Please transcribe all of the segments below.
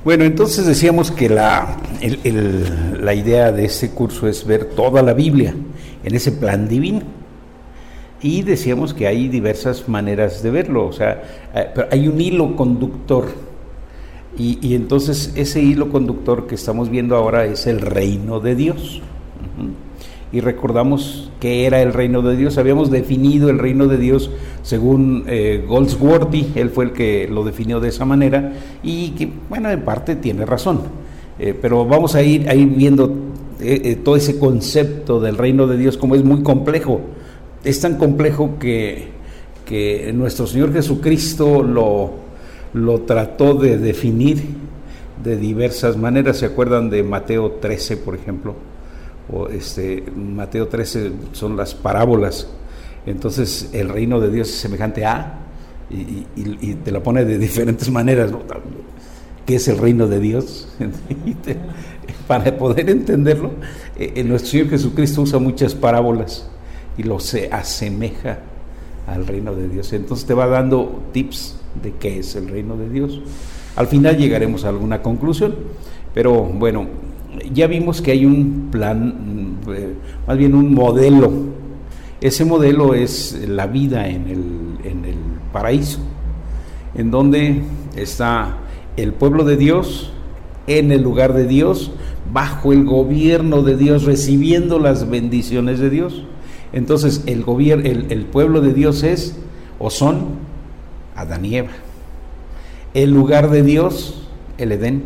Bueno, entonces decíamos que la idea de este curso es ver toda la Biblia en ese plan divino. Y decíamos que hay diversas maneras de verlo, o sea, pero hay un hilo conductor. Y entonces ese hilo conductor que estamos viendo ahora es el reino de Dios. Y recordamos qué era el reino de Dios. Habíamos definido el reino de Dios según Goldsworthy, él fue el que lo definió de esa manera, y que, bueno, en parte tiene razón. Pero vamos a ir viendo todo ese concepto del reino de Dios, como es muy complejo. Es tan complejo que nuestro Señor Jesucristo lo trató de definir de diversas maneras. ¿Se acuerdan de Mateo 13, por ejemplo? Mateo 13 son las parábolas. Entonces el reino de Dios es semejante a, y te la pone de diferentes maneras, ¿no? ¿Qué es el reino de Dios? Para poder entenderlo, nuestro Señor Jesucristo usa muchas parábolas y lo se asemeja al reino de Dios. Entonces te va dando tips de qué es el reino de Dios. Al final llegaremos a alguna conclusión, pero bueno, ya vimos que hay un plan, más bien un modelo. Ese modelo es la vida en el paraíso, en donde está el pueblo de Dios, en el lugar de Dios, bajo el gobierno de Dios, recibiendo las bendiciones de Dios. Entonces el pueblo de Dios es, o son, Adán y Eva. El lugar de Dios, el Edén.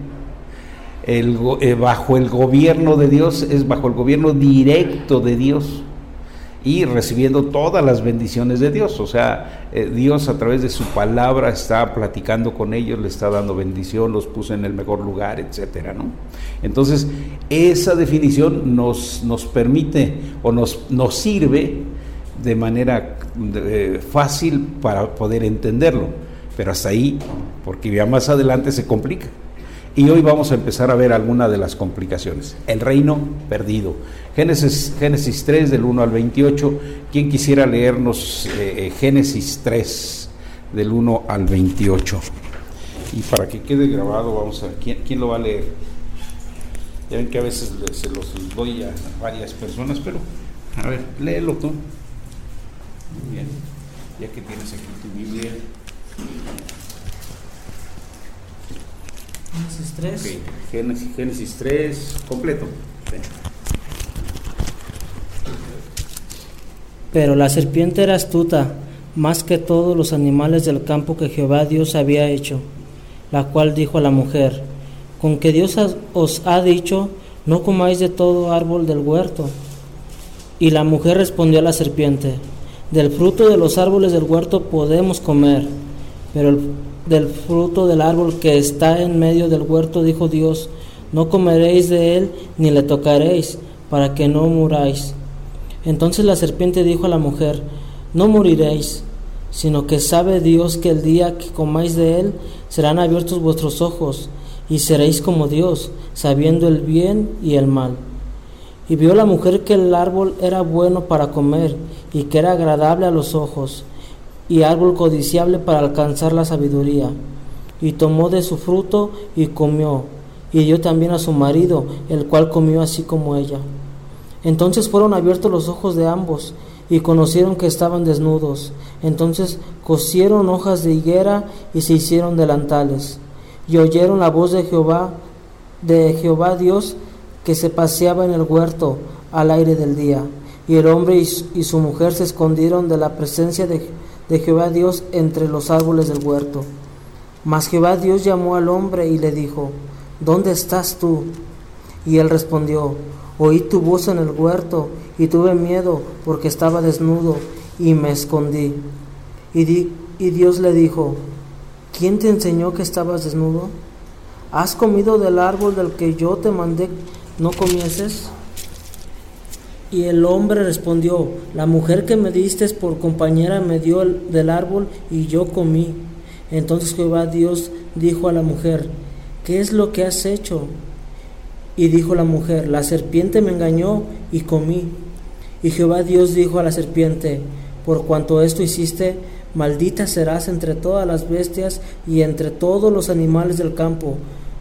Bajo el gobierno de Dios es bajo el gobierno directo de Dios y recibiendo todas las bendiciones de Dios. O sea, Dios a través de su palabra está platicando con ellos, le está dando bendición, los puso en el mejor lugar, etcétera, ¿no? Entonces esa definición nos permite o nos sirve de manera fácil para poder entenderlo, pero hasta ahí, porque ya más adelante se complica. Y hoy vamos a empezar a ver alguna de las complicaciones. El reino perdido. Génesis 3, del 1 al 28. ¿Quién quisiera leernos Génesis 3, del 1 al 28? Y para que quede grabado, vamos a ver, ¿quién lo va a leer? Ya ven que a veces se los doy a varias personas, pero a ver, léelo tú. Muy bien, ya que tienes aquí tu Biblia. Génesis 3. Okay. Génesis 3, completo. Sí. Pero la serpiente era astuta, más que todos los animales del campo que Jehová Dios había hecho, la cual dijo a la mujer: ¿con que Dios os ha dicho, no comáis de todo árbol del huerto? Y la mujer respondió a la serpiente: del fruto de los árboles del huerto podemos comer, pero del fruto del árbol que está en medio del huerto, dijo Dios, no comeréis de él ni le tocaréis, para que no muráis. Entonces la serpiente dijo a la mujer: no moriréis, sino que sabe Dios que el día que comáis de él serán abiertos vuestros ojos, y seréis como Dios, sabiendo el bien y el mal. Y vio la mujer que el árbol era bueno para comer, y que era agradable a los ojos, y árbol codiciable para alcanzar la sabiduría. Y tomó de su fruto y comió, y dio también a su marido, el cual comió así como ella. Entonces fueron abiertos los ojos de ambos, y conocieron que estaban desnudos. Entonces cosieron hojas de higuera y se hicieron delantales. Y oyeron la voz de Jehová Dios, que se paseaba en el huerto al aire del día. Y el hombre y su mujer se escondieron de la presencia de Jehová Dios entre los árboles del huerto. Mas Jehová Dios llamó al hombre y le dijo: ¿dónde estás tú? Y él respondió: oí tu voz en el huerto, y tuve miedo, porque estaba desnudo, y me escondí. Y Dios le dijo: ¿quién te enseñó que estabas desnudo? ¿Has comido del árbol del que yo te mandé no comieses? Y el hombre respondió: la mujer que me diste por compañera me dio del árbol y yo comí. Entonces Jehová Dios dijo a la mujer: ¿qué es lo que has hecho? Y dijo la mujer: la serpiente me engañó y comí. Y Jehová Dios dijo a la serpiente: por cuanto esto hiciste, maldita serás entre todas las bestias y entre todos los animales del campo.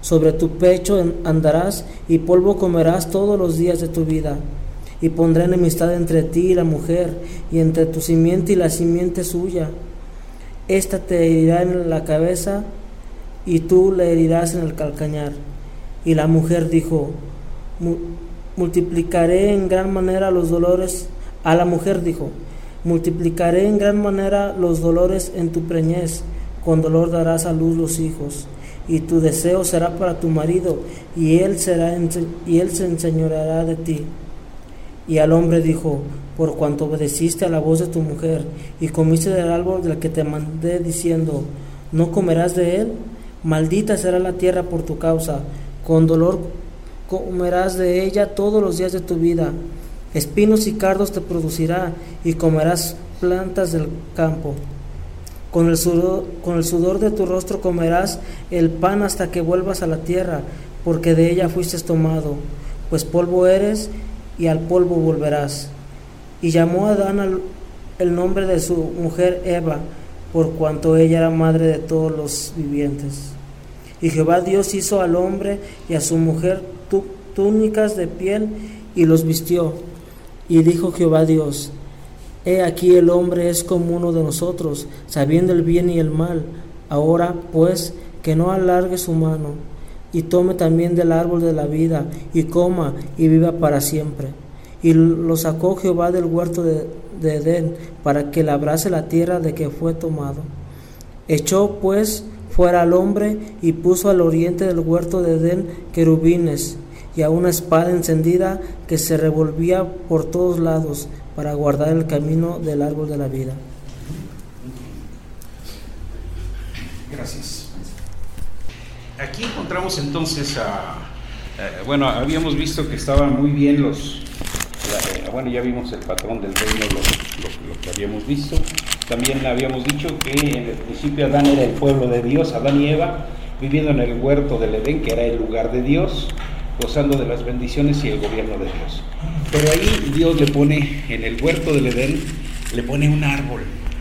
sobre tu pecho andarás, y polvo comerás todos los días de tu vida. Y pondré enemistad entre ti y la mujer, y entre tu simiente y la simiente suya. Esta te herirá en la cabeza, y tú le herirás en el calcañar. Y la mujer dijo: multiplicaré en gran manera los dolores. A la mujer dijo: multiplicaré en gran manera los dolores en tu preñez, con dolor darás a luz los hijos, y tu deseo será para tu marido, y él se enseñoreará de ti. Y al hombre dijo: por cuanto obedeciste a la voz de tu mujer, y comiste del árbol del que te mandé diciendo: no comerás de él, maldita será la tierra por tu causa, con dolor comerás de ella todos los días de tu vida. Espinos y cardos te producirá, y comerás plantas del campo. Con el sudor de tu rostro comerás el pan hasta que vuelvas a la tierra, porque de ella fuiste tomado, pues polvo eres, y al polvo volverás. Y llamó a Adán el nombre de su mujer Eva, por cuanto ella era madre de todos los vivientes. Y Jehová Dios hizo al hombre y a su mujer túnicas de piel, y los vistió. Y dijo Jehová Dios: he aquí el hombre es como uno de nosotros, sabiendo el bien y el mal. Ahora pues, que no alargue su mano, y tome también del árbol de la vida, y coma, y viva para siempre. Y lo sacó Jehová del huerto de Edén, para que labrase la tierra de que fue tomado. Echó pues fuera al hombre, y puso al oriente del huerto de Edén querubines, y a una espada encendida que se revolvía por todos lados, para guardar el camino del árbol de la vida. Gracias. Aquí encontramos entonces bueno, habíamos visto que estaban muy bien bueno, ya vimos el patrón del reino, lo que habíamos visto. También habíamos dicho que en el principio Adán era el pueblo de Dios, Adán y Eva, viviendo en el huerto del Edén, que era el lugar de Dios, gozando de las bendiciones y el gobierno de Dios. Pero ahí Dios le pone, en el huerto del Edén, le pone un árbol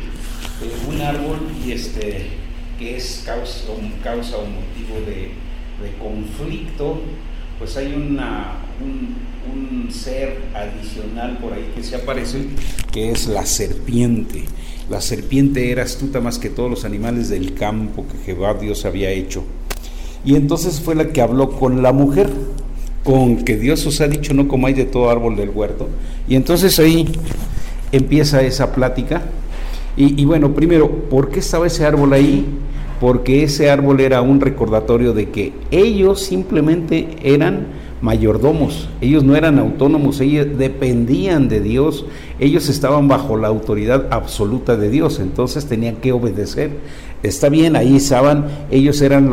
y que es causa o motivo de conflicto. Pues hay un ser adicional por ahí que se aparece, que es la serpiente. La serpiente era astuta más que todos los animales del campo que Jehová Dios había hecho. Y entonces fue la que habló con la mujer, con que Dios os ha dicho: no comáis de todo árbol del huerto. Y entonces ahí empieza esa plática. Y bueno, primero, ¿por qué estaba ese árbol ahí? Porque ese árbol era un recordatorio de que ellos simplemente eran mayordomos, ellos no eran autónomos, ellos dependían de Dios, ellos estaban bajo la autoridad absoluta de Dios, entonces tenían que obedecer. Está bien, ahí estaban, ellos eran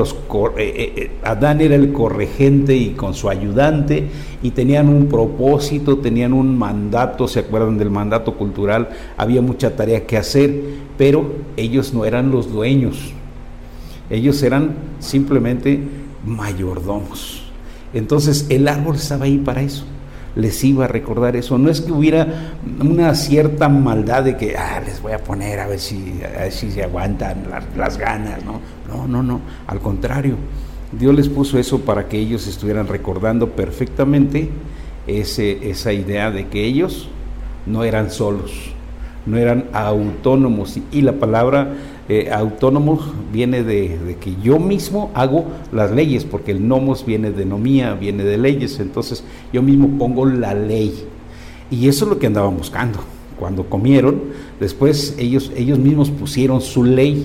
Adán era el corregente y con su ayudante, y tenían un propósito, tenían un mandato. ¿Se acuerdan del mandato cultural? Había mucha tarea que hacer, pero ellos no eran los dueños, ellos eran simplemente mayordomos. Entonces el árbol estaba ahí para eso, les iba a recordar eso. No es que hubiera una cierta maldad de que les voy a poner a ver si se aguantan las ganas, no, al contrario, Dios les puso eso para que ellos estuvieran recordando perfectamente esa idea de que ellos no eran solos, no eran autónomos. Y la palabra autónomos viene de que yo mismo hago las leyes, porque el nomos viene de nomía, viene de leyes. Entonces yo mismo pongo la ley, y eso es lo que andaban buscando. Cuando comieron, después ellos mismos pusieron su ley,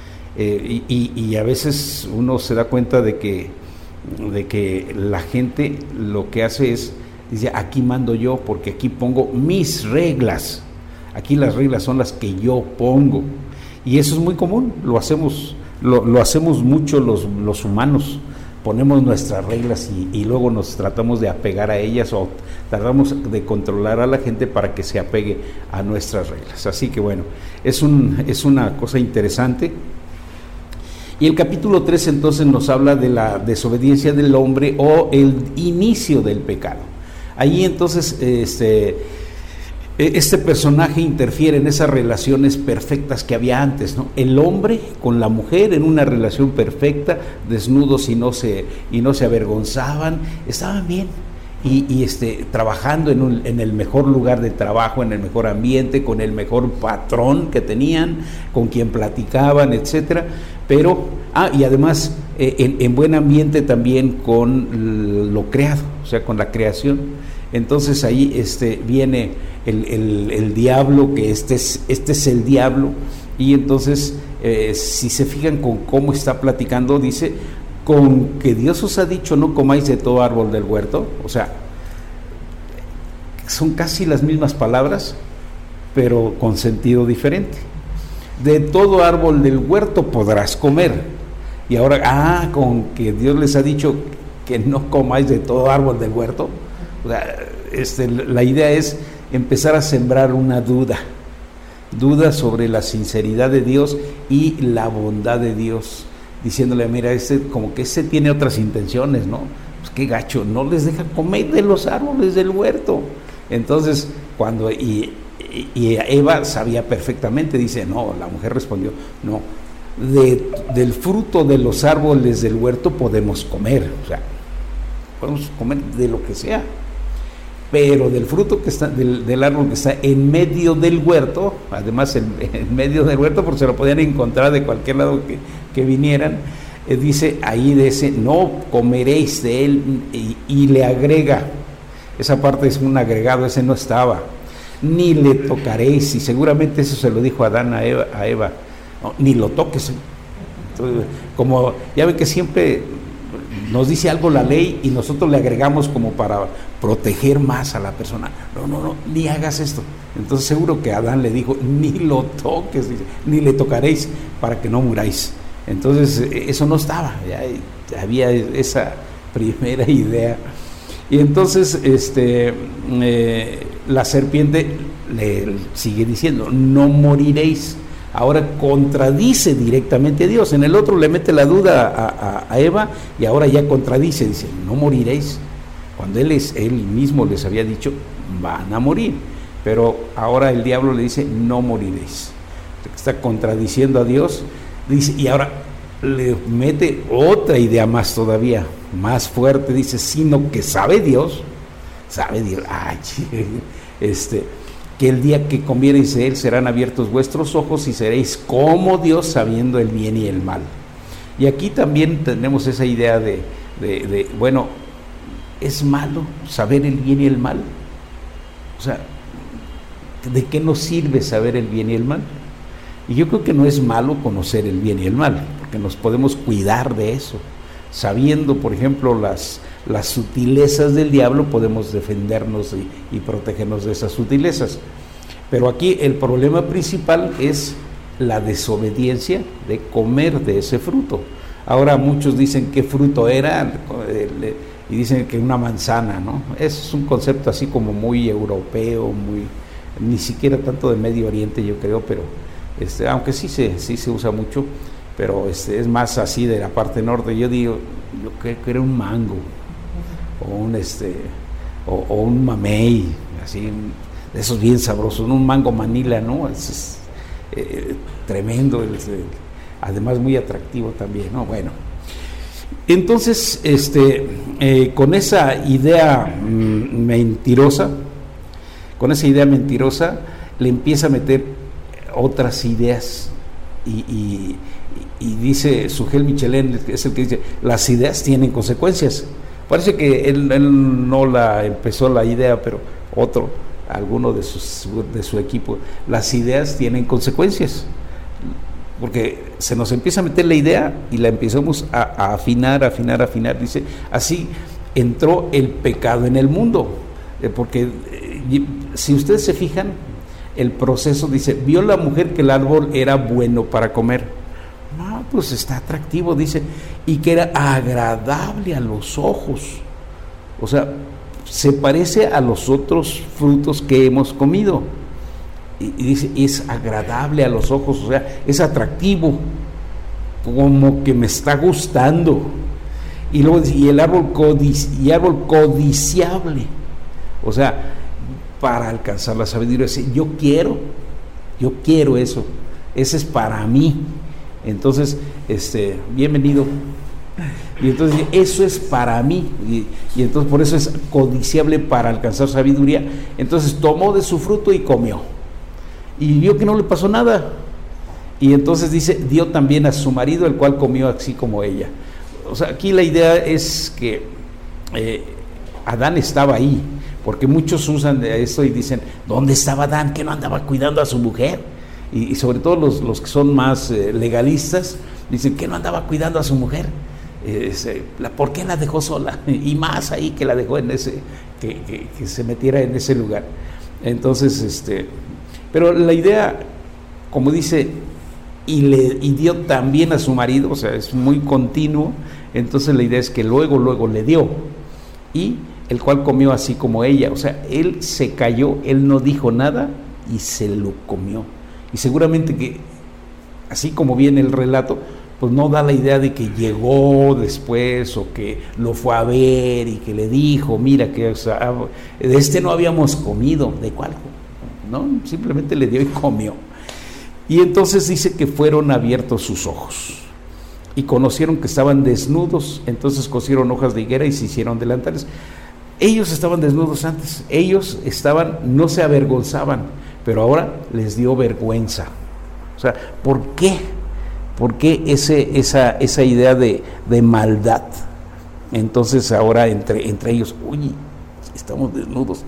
y a veces uno se da cuenta de que la gente lo que hace es, dice: aquí mando yo, porque aquí pongo mis reglas, aquí las reglas son las que yo pongo. Y eso es muy común, lo hacemos mucho los humanos, ponemos nuestras reglas y luego nos tratamos de apegar a ellas, o tratamos de controlar a la gente para que se apegue a nuestras reglas. Así que bueno, es una cosa interesante. Y el capítulo 3 entonces nos habla de la desobediencia del hombre, o el inicio del pecado. Ahí entonces Este personaje interfiere en esas relaciones perfectas que había antes, ¿no? El hombre con la mujer en una relación perfecta, desnudos y no se avergonzaban, estaban bien. Y trabajando en el mejor lugar de trabajo, en el mejor ambiente, con el mejor patrón que tenían, con quien platicaban, etcétera. Pero, y además en buen ambiente también con lo creado, o sea, con la creación. Entonces ahí viene el diablo, que este es el diablo, y entonces si se fijan con cómo está platicando, dice: con que Dios os ha dicho no comáis de todo árbol del huerto. O sea, son casi las mismas palabras, pero con sentido diferente. De todo árbol del huerto podrás comer. Y ahora, con que Dios les ha dicho que no comáis de todo árbol del huerto. O sea, la idea es empezar a sembrar una duda sobre la sinceridad de Dios y la bondad de Dios, diciéndole: mira, como que tiene otras intenciones, ¿no? Pues qué gacho, no les deja comer de los árboles del huerto. Entonces, y Eva sabía perfectamente, dice: no, la mujer respondió: no, del fruto de los árboles del huerto podemos comer, o sea, podemos comer de lo que sea, pero del fruto que está, del árbol que está en medio del huerto, además en medio del huerto, porque se lo podían encontrar de cualquier lado que vinieran, dice ahí de ese: no comeréis de él, y le agrega, esa parte es un agregado, ese no estaba, ni le tocaréis, y seguramente eso se lo dijo Adán a Eva, no, ni lo toques. Entonces, como ya ven que siempre nos dice algo la ley y nosotros le agregamos como para proteger más a la persona: no, ni hagas esto. Entonces seguro que Adán le dijo: ni lo toques, dice, ni le tocaréis para que no muráis. Entonces eso no estaba, ya había esa primera idea. Y entonces la serpiente le sigue diciendo: no moriréis. Ahora contradice directamente a Dios. En el otro le mete la duda a Eva, y ahora ya contradice, dice: no moriréis, cuando él mismo les había dicho: van a morir. Pero ahora el diablo le dice: no moriréis. Está contradiciendo a Dios, dice, y ahora le mete otra idea más todavía, más fuerte, dice: sino que sabe Dios, que el día que comiereis de él serán abiertos vuestros ojos y seréis como Dios, sabiendo el bien y el mal. Y aquí también tenemos esa idea de bueno, ¿es malo saber el bien y el mal? O sea, ¿de qué nos sirve saber el bien y el mal? Y yo creo que no es malo conocer el bien y el mal, porque nos podemos cuidar de eso. Sabiendo, por ejemplo, las sutilezas del diablo, podemos defendernos y protegernos de esas sutilezas. Pero aquí el problema principal es la desobediencia de comer de ese fruto. Ahora muchos dicen qué fruto era, y dicen que una manzana, ¿no? Es un concepto así como muy europeo, ni siquiera tanto de Medio Oriente, yo creo, pero aunque sí se usa mucho, pero es más así de la parte norte. Yo creo que era un mango, o un mamey, así, de esos bien sabrosos, un mango Manila, ¿no? Es tremendo, además muy atractivo también, ¿no? Bueno, entonces con esa idea mentirosa, le empieza a meter otras ideas, y dice Sugel Michelin, es el que dice: las ideas tienen consecuencias. Parece que él no la empezó la idea, pero alguno de su equipo: las ideas tienen consecuencias, porque se nos empieza a meter la idea y la empezamos a afinar. Dice: así entró el pecado en el mundo, porque si ustedes se fijan, el proceso dice: vio la mujer que el árbol era bueno para comer. No, pues está atractivo, dice, y que era agradable a los ojos. O sea, se parece a los otros frutos que hemos comido. Y dice: es agradable a los ojos, o sea, es atractivo, como que me está gustando. Y luego dice: y el árbol codiciable. O sea, para alcanzar la sabiduría. Yo quiero eso, ese es para mí. Entonces, bienvenido. Y entonces eso es para mí, y entonces por eso es codiciable para alcanzar sabiduría. Entonces tomó de su fruto y comió, y vio que no le pasó nada, y entonces dice, dio también a su marido, el cual comió así como ella. O sea, aquí la idea es que Adán estaba ahí, porque muchos usan esto y dicen, ¿dónde estaba Adán? ¿Que no andaba cuidando a su mujer? Y sobre todo los que son más legalistas dicen que no andaba cuidando a su mujer. ¿Por qué la dejó sola? Y más ahí que la dejó en ese, que se metiera en ese lugar. Entonces, pero la idea, como dice, y dio también a su marido, o sea, es muy continuo. Entonces la idea es que luego le dio, y el cual comió así como ella. O sea, él se cayó, él no dijo nada y se lo comió. Y seguramente que, así como viene el relato, pues no da la idea de que llegó después o que lo fue a ver y que le dijo, mira, que o sea, de no habíamos comido. ¿De cuál? No, simplemente le dio y comió. Y entonces dice que fueron abiertos sus ojos y conocieron que estaban desnudos. Entonces cosieron hojas de higuera y se hicieron delantales. Ellos estaban desnudos antes, ellos no se avergonzaban, pero ahora les dio vergüenza. O sea, ¿por qué? ¿Por qué esa idea de maldad? Entonces ahora entre ellos, oye, estamos desnudos.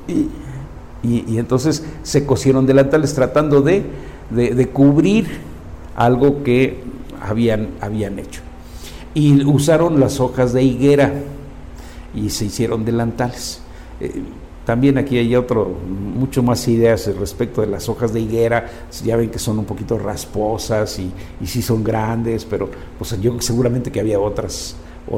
Y entonces se cosieron delantales tratando de cubrir algo que habían hecho. Y usaron las hojas de higuera y se hicieron delantales. También aquí hay mucho más ideas respecto de las hojas de higuera. Ya ven que son un poquito rasposas y sí son grandes, pero pues yo seguramente que había otras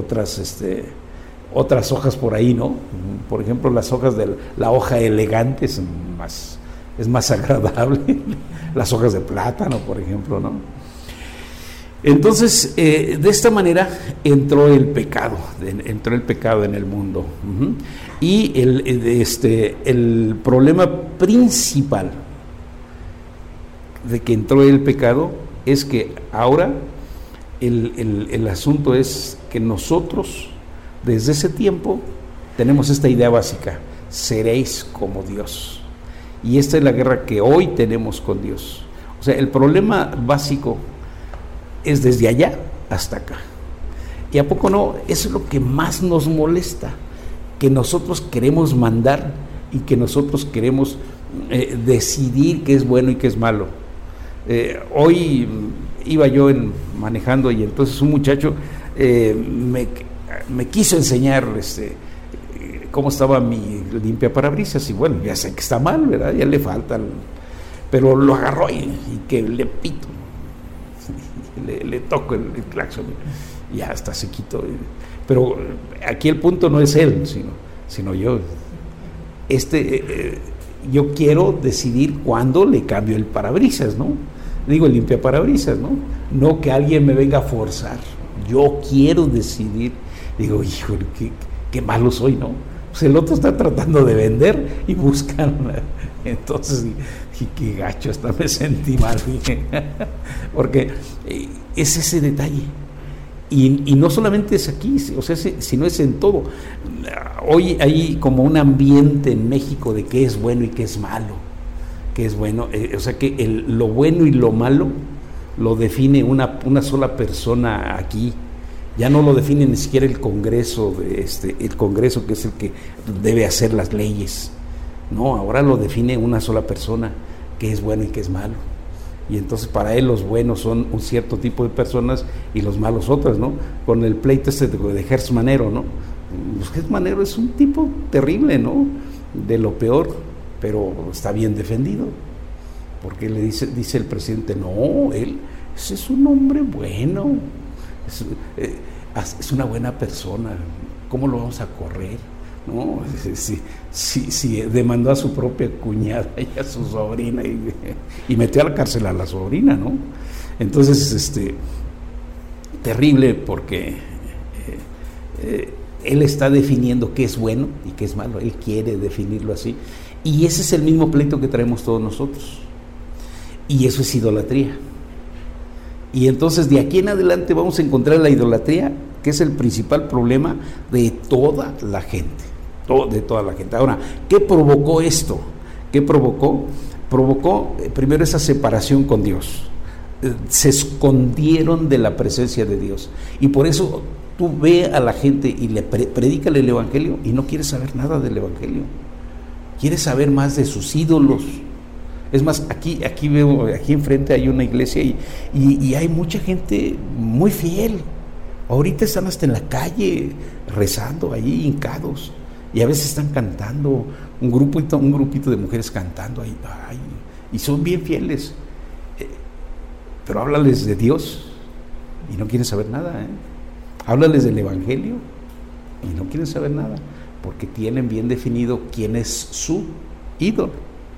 hojas por ahí, ¿no? Por ejemplo, las hojas de la hoja elegante es más agradable. Las hojas de plátano, por ejemplo, ¿no? Entonces, de esta manera entró el pecado en el mundo. Y el problema principal de que entró el pecado es que ahora el asunto es que nosotros, desde ese tiempo, tenemos esta idea básica: seréis como Dios. Y esta es la guerra que hoy tenemos con Dios. O sea, el problema básico es desde allá hasta acá. ¿Y a poco no? Eso es lo que más nos molesta, que nosotros queremos mandar y que nosotros queremos decidir qué es bueno y qué es malo. Hoy iba yo manejando, y entonces un muchacho me quiso enseñar cómo estaba mi limpiaparabrisas, y bueno, ya sé que está mal, ¿verdad? Ya le falta, pero lo agarró y que le pito, le toco el claxon, ya está sequito. Pero aquí el punto no es él, sino yo. Yo quiero decidir cuándo le cambio el parabrisas, ¿no? Digo, el limpiaparabrisas, ¿no? No que alguien me venga a forzar. Yo quiero decidir. Digo, híjole, qué malo soy, ¿no? Pues el otro está tratando de vender y buscan. Entonces, y qué gacho, hasta me sentí mal, porque es ese detalle. Y no solamente es aquí, o sea, sino es en todo. Hoy hay como un ambiente en México de qué es bueno y qué es malo. Qué es bueno, o sea que lo bueno y lo malo lo define una sola persona aquí. Ya no lo define ni siquiera el Congreso, el Congreso que es el que debe hacer las leyes. No, ahora lo define una sola persona, qué es bueno y qué es malo. Y entonces para él los buenos son un cierto tipo de personas y los malos otras, ¿no? Con el pleito de Gertz Manero, ¿no? Pues Gertz Manero es un tipo terrible, ¿no? De lo peor, pero está bien defendido. Porque le dice el presidente, no, ese es un hombre bueno, es una buena persona, ¿cómo lo vamos a correr? No, si demandó a su propia cuñada y a su sobrina y metió a la cárcel a la sobrina, ¿no? Entonces, terrible, porque Él está definiendo qué es bueno y qué es malo. Él quiere definirlo así. Y ese es el mismo pleito que traemos todos nosotros. Y eso es idolatría. Y entonces de aquí en adelante vamos a encontrar la idolatría, que es el principal problema de toda la gente. De toda la gente. Ahora, ¿qué provocó esto? ¿Qué provocó? Provocó primero esa separación con Dios. Se escondieron de la presencia de Dios. Y por eso tú ve a la gente y le predícale el evangelio y no quiere saber nada del evangelio. Quiere saber más de sus ídolos. Es más, aquí enfrente hay una iglesia y hay mucha gente muy fiel. Ahorita están hasta en la calle rezando, ahí hincados, y a veces están cantando, un grupito de mujeres cantando ahí, y son bien fieles. Pero háblales de Dios y no quieren saber nada, Háblales del evangelio y no quieren saber nada, porque tienen bien definido quién es su ídolo.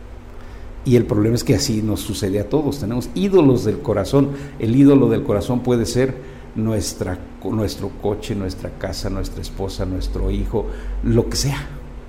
Y el problema es que así nos sucede a todos. Tenemos ídolos del corazón. El ídolo del corazón puede ser nuestro coche, nuestra casa, nuestra esposa, nuestro hijo, lo que sea.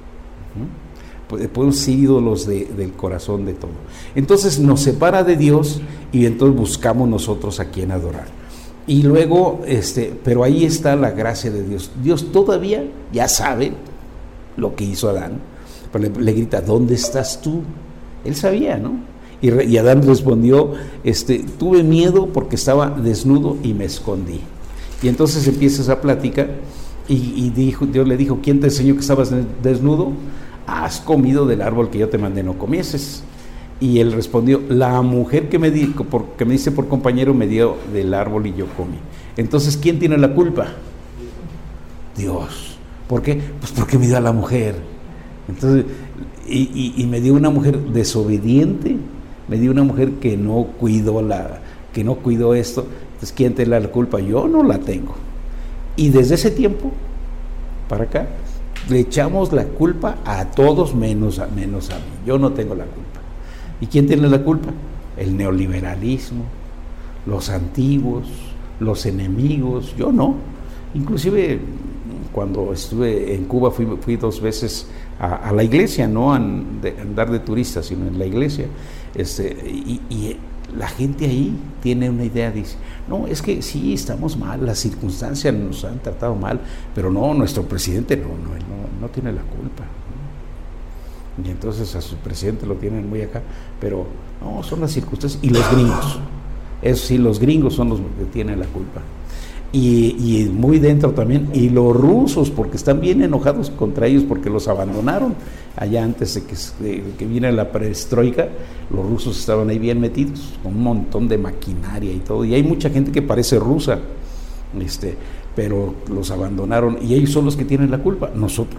Podemos ser ídolos del corazón, de todo. Entonces nos separa de Dios y entonces buscamos nosotros a quien adorar. Y luego, pero ahí está la gracia de Dios. Dios todavía ya sabe lo que hizo Adán, pero le grita, ¿dónde estás tú? Él sabía, ¿no? Y Adán respondió, tuve miedo porque estaba desnudo y me escondí. Y entonces empieza esa plática y Dios le dijo, ¿quién te enseñó que estabas desnudo? Has comido del árbol que yo te mandé no comieses. Y él respondió, la mujer que me diste por compañero me dio del árbol y yo comí. Entonces, ¿quién tiene la culpa? Dios. ¿Por qué? Pues porque me dio a la mujer. Entonces, y me dio una mujer desobediente, me dio una mujer que no cuidó esto. Entonces, ¿quién tiene la culpa? Yo no la tengo. Y desde ese tiempo para acá le echamos la culpa a todos menos a mí. Yo no tengo la culpa. ¿Y quién tiene la culpa? El neoliberalismo, los antiguos, los enemigos. Yo no. Inclusive cuando estuve en Cuba fui 2 veces a la iglesia, no a andar de turista, sino en la iglesia. Y la gente ahí tiene una idea, dice, no, es que sí, estamos mal, las circunstancias nos han tratado mal, pero no, nuestro presidente no tiene la culpa. Y entonces a su presidente lo tienen muy acá, pero no, son las circunstancias. Y los gringos, eso sí, los gringos son los que tienen la culpa. Y muy dentro también, y los rusos, porque están bien enojados contra ellos porque los abandonaron allá antes de que viene la perestroika. Los rusos estaban ahí bien metidos con un montón de maquinaria y todo, y hay mucha gente que parece rusa, pero los abandonaron y ellos son los que tienen la culpa. Nosotros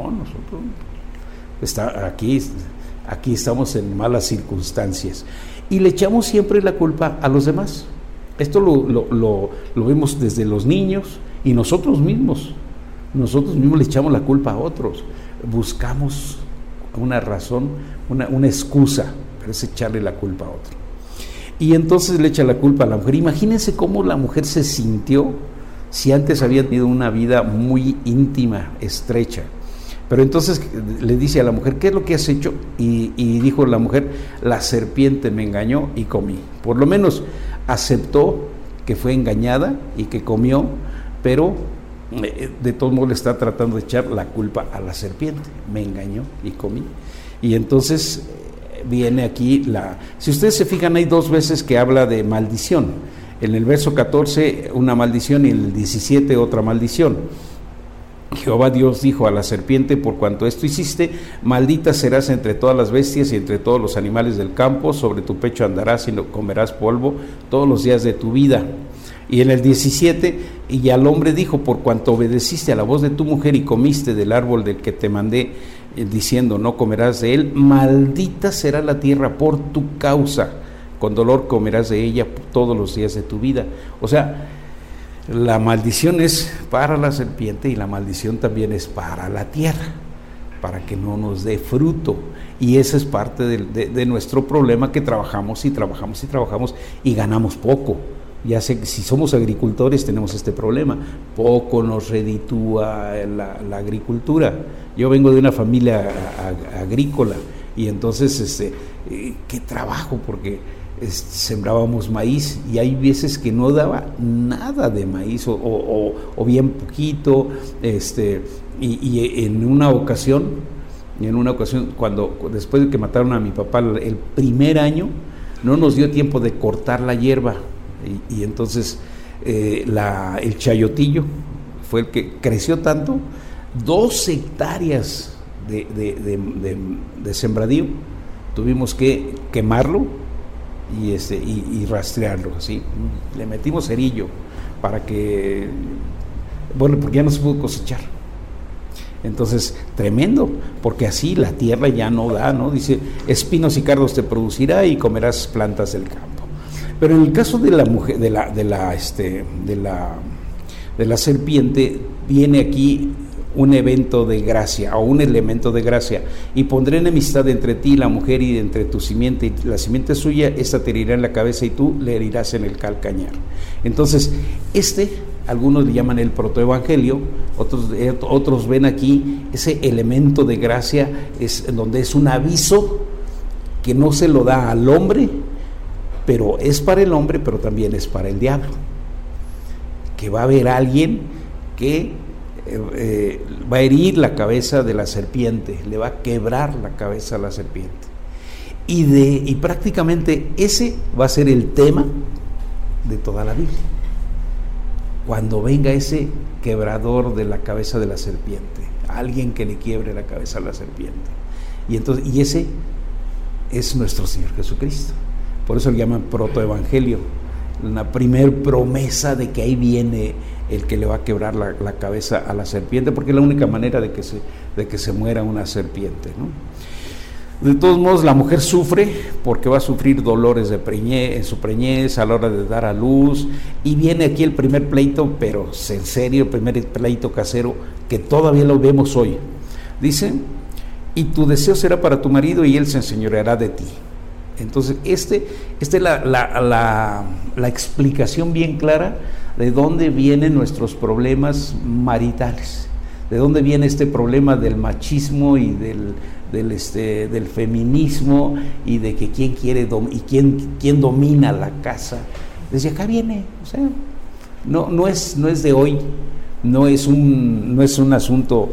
aquí estamos en malas circunstancias y le echamos siempre la culpa a los demás. Esto lo vemos desde los niños y nosotros mismos le echamos la culpa a otros. Buscamos una razón, una excusa, pero es echarle la culpa a otro. Y entonces le echa la culpa a la mujer. Imagínense cómo la mujer se sintió si antes había tenido una vida muy íntima, estrecha. Pero entonces le dice a la mujer, ¿qué es lo que has hecho? Y dijo la mujer, la serpiente me engañó y comí. Por lo menos aceptó que fue engañada y que comió, pero de todos modos le está tratando de echar la culpa a la serpiente. Me engañó y comí. Y entonces viene aquí si ustedes se fijan, hay 2 veces que habla de maldición. En el verso 14 una maldición y en el 17 otra maldición. Jehová Dios dijo a la serpiente, por cuanto esto hiciste, maldita serás entre todas las bestias y entre todos los animales del campo, sobre tu pecho andarás y comerás polvo todos los días de tu vida. Y en el 17, y al hombre dijo, por cuanto obedeciste a la voz de tu mujer y comiste del árbol del que te mandé, diciendo, no comerás de él, maldita será la tierra por tu causa, con dolor comerás de ella todos los días de tu vida. O sea, la maldición es para la serpiente y la maldición también es para la tierra, para que no nos dé fruto. Y esa es parte de nuestro problema, que trabajamos y ganamos poco, Ya sé que si somos agricultores tenemos este problema, poco nos reditúa la agricultura. Yo vengo de una familia agrícola y entonces qué trabajo, porque sembrábamos maíz y hay veces que no daba nada de maíz o bien poquito, y en una ocasión cuando después de que mataron a mi papá el primer año, no nos dio tiempo de cortar la hierba y entonces el chayotillo fue el que creció tanto, 2 hectáreas de sembradío, tuvimos que quemarlo y rastrearlo, así. Le metimos cerillo para que, porque ya no se pudo cosechar. Entonces, tremendo, porque así la tierra ya no da, ¿no? Dice, espinos y cardos te producirá y comerás plantas del campo. Pero en el caso de la mujer, de la serpiente, viene aquí un evento de gracia, o un elemento de gracia, y pondré enemistad entre ti y la mujer, y entre tu simiente y la simiente suya, esta te herirá en la cabeza y tú le herirás en el calcañar. Entonces, algunos le llaman el protoevangelio, otros ven aquí ese elemento de gracia, donde es un aviso que no se lo da al hombre, pero es para el hombre, pero también es para el diablo, que va a haber alguien que va a herir la cabeza de la serpiente, le va a quebrar la cabeza a la serpiente, y prácticamente ese va a ser el tema de toda la Biblia. Cuando venga ese quebrador de la cabeza de la serpiente, alguien que le quiebre la cabeza a la serpiente, y ese es nuestro Señor Jesucristo. Por eso le llaman protoevangelio, una primer promesa de que ahí viene el que le va a quebrar la cabeza a la serpiente, porque es la única manera de que se muera una serpiente, ¿no? De todos modos, la mujer sufre porque va a sufrir dolores en su preñez a la hora de dar a luz, y viene aquí el primer pleito, pero en serio, el primer pleito casero que todavía lo vemos hoy. Dice, y tu deseo será para tu marido y él se enseñoreará de ti. Entonces, esta es la explicación bien clara de dónde vienen nuestros problemas maritales, de dónde viene este problema del machismo y del feminismo, y de que quién domina la casa. Desde acá viene, o sea, no es de hoy, no es un asunto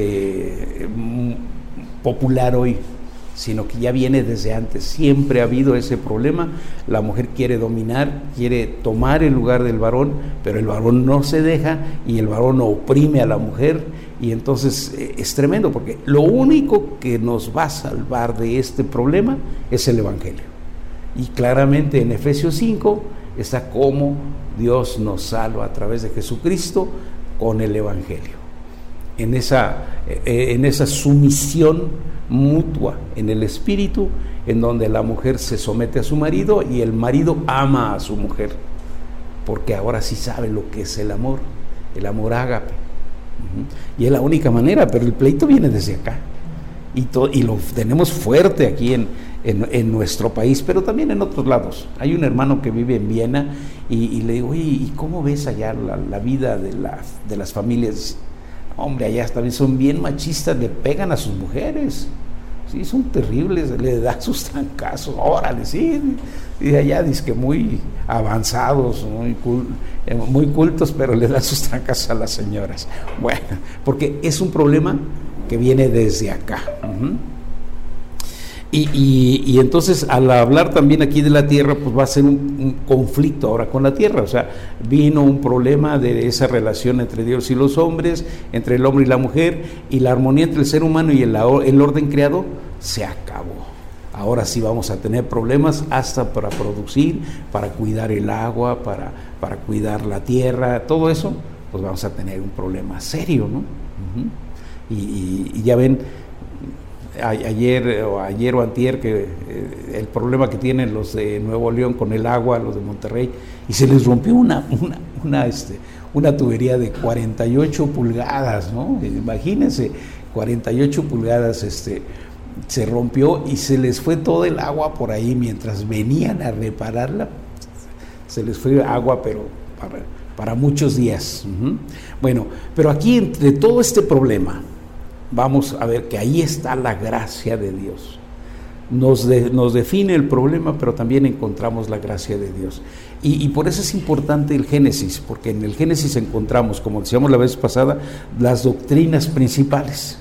popular hoy, sino que ya viene desde antes. Siempre ha habido ese problema. La mujer quiere dominar, quiere tomar el lugar del varón, pero el varón no se deja, y el varón oprime a la mujer, y entonces es tremendo, porque lo único que nos va a salvar de este problema es el Evangelio. Y claramente en Efesios 5 está cómo Dios nos salva a través de Jesucristo con el Evangelio. En esa sumisión mutua en el espíritu, en donde la mujer se somete a su marido y el marido ama a su mujer, porque ahora sí sabe lo que es el amor ágape. Y es la única manera, pero el pleito viene desde acá, y lo tenemos fuerte aquí en nuestro país, pero también en otros lados. Hay un hermano que vive en Viena, y le digo, oye, ¿y cómo ves allá la vida de las familias? Hombre, allá también son bien machistas, le pegan a sus mujeres, sí, son terribles, le dan sus trancazos, órale, sí, y allá dice que muy avanzados, muy cultos, pero le dan sus trancazos a las señoras. Bueno, porque es un problema que viene desde acá. Y entonces, al hablar también aquí de la tierra, pues va a ser un conflicto ahora con la tierra. O sea, vino un problema de esa relación entre Dios y los hombres, entre el hombre y la mujer, y la armonía entre el ser humano y el orden creado se acabó. Ahora sí vamos a tener problemas hasta para producir, para cuidar el agua, para cuidar la tierra, todo eso, pues vamos a tener un problema serio, ¿no? Y ya ven, ayer o antier, que el problema que tienen los de Nuevo León con el agua, los de Monterrey, y se les rompió una tubería de 48 pulgadas, ¿no? Imagínense, 48 pulgadas se rompió, y se les fue todo el agua por ahí mientras venían a repararla. se les fue agua, pero para muchos días. Bueno, pero aquí entre todo este problema, vamos a ver que ahí está la gracia de Dios. Nos define el problema, pero también encontramos la gracia de Dios. Y por eso es importante el Génesis, porque en el Génesis encontramos, como decíamos la vez pasada, las doctrinas principales.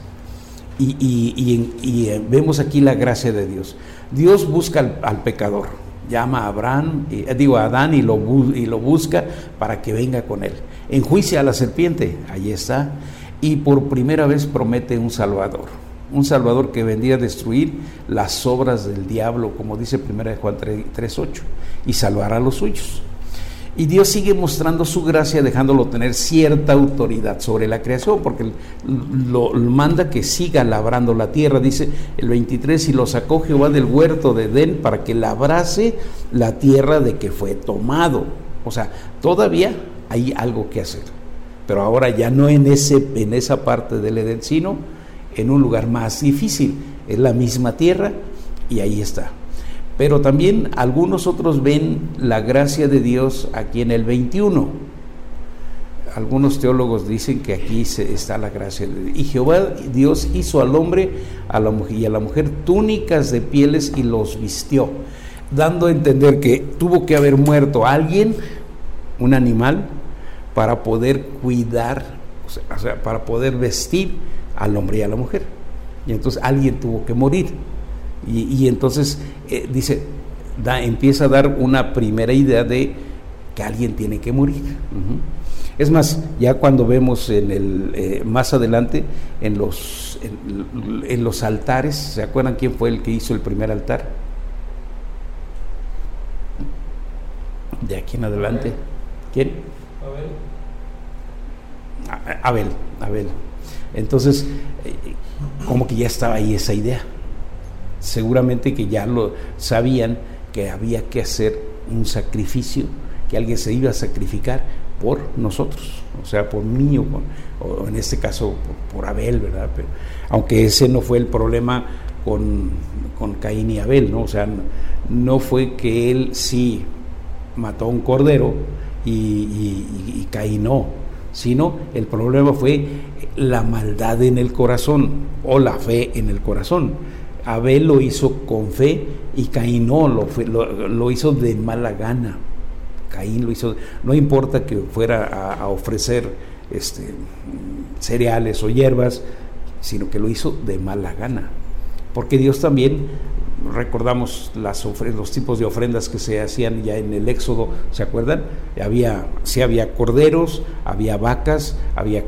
Y vemos aquí la gracia de Dios. Dios busca al pecador, llama a Adán y lo busca para que venga con él. Enjuicia a la serpiente, ahí está, y por primera vez promete un Salvador que vendría a destruir las obras del diablo, como dice 1 Juan 3:8, y salvará a los suyos. Y Dios sigue mostrando su gracia, dejándolo tener cierta autoridad sobre la creación, porque lo manda que siga labrando la tierra. Dice el 23, y lo sacó Jehová del huerto de Edén para que labrase la tierra de que fue tomado. O sea, todavía hay algo que hacer, pero ahora ya no en esa parte del Edén, sino en un lugar más difícil. Es la misma tierra y ahí está. Pero también algunos otros ven la gracia de Dios aquí en el 21. Algunos teólogos dicen que aquí está la gracia de Dios. Y Jehová Dios hizo al hombre y a la mujer túnicas de pieles y los vistió, dando a entender que tuvo que haber muerto alguien, un animal, para poder cuidar, o sea, para poder vestir al hombre y a la mujer. Y entonces alguien tuvo que morir. Y entonces empieza a dar una primera idea de que alguien tiene que morir. Es más, ya cuando vemos más adelante en los altares, ¿se acuerdan quién fue el que hizo el primer altar? De aquí en adelante. ¿Quién? Abel. Entonces, como que ya estaba ahí esa idea. Seguramente que ya lo sabían, que había que hacer un sacrificio, que alguien se iba a sacrificar por nosotros, o sea, por mí o en este caso por Abel, ¿verdad? Pero, aunque ese no fue el problema con Caín y Abel, ¿no? O sea, no fue que él sí mató a un cordero y Caín no, sino el problema fue la maldad en el corazón o la fe en el corazón. Abel lo hizo con fe y Caín no, lo hizo de mala gana. Caín lo hizo, no importa que fuera a ofrecer cereales o hierbas, sino que lo hizo de mala gana. Porque Dios también, recordamos los tipos de ofrendas que se hacían ya en el Éxodo, ¿se acuerdan? Había corderos, había vacas, había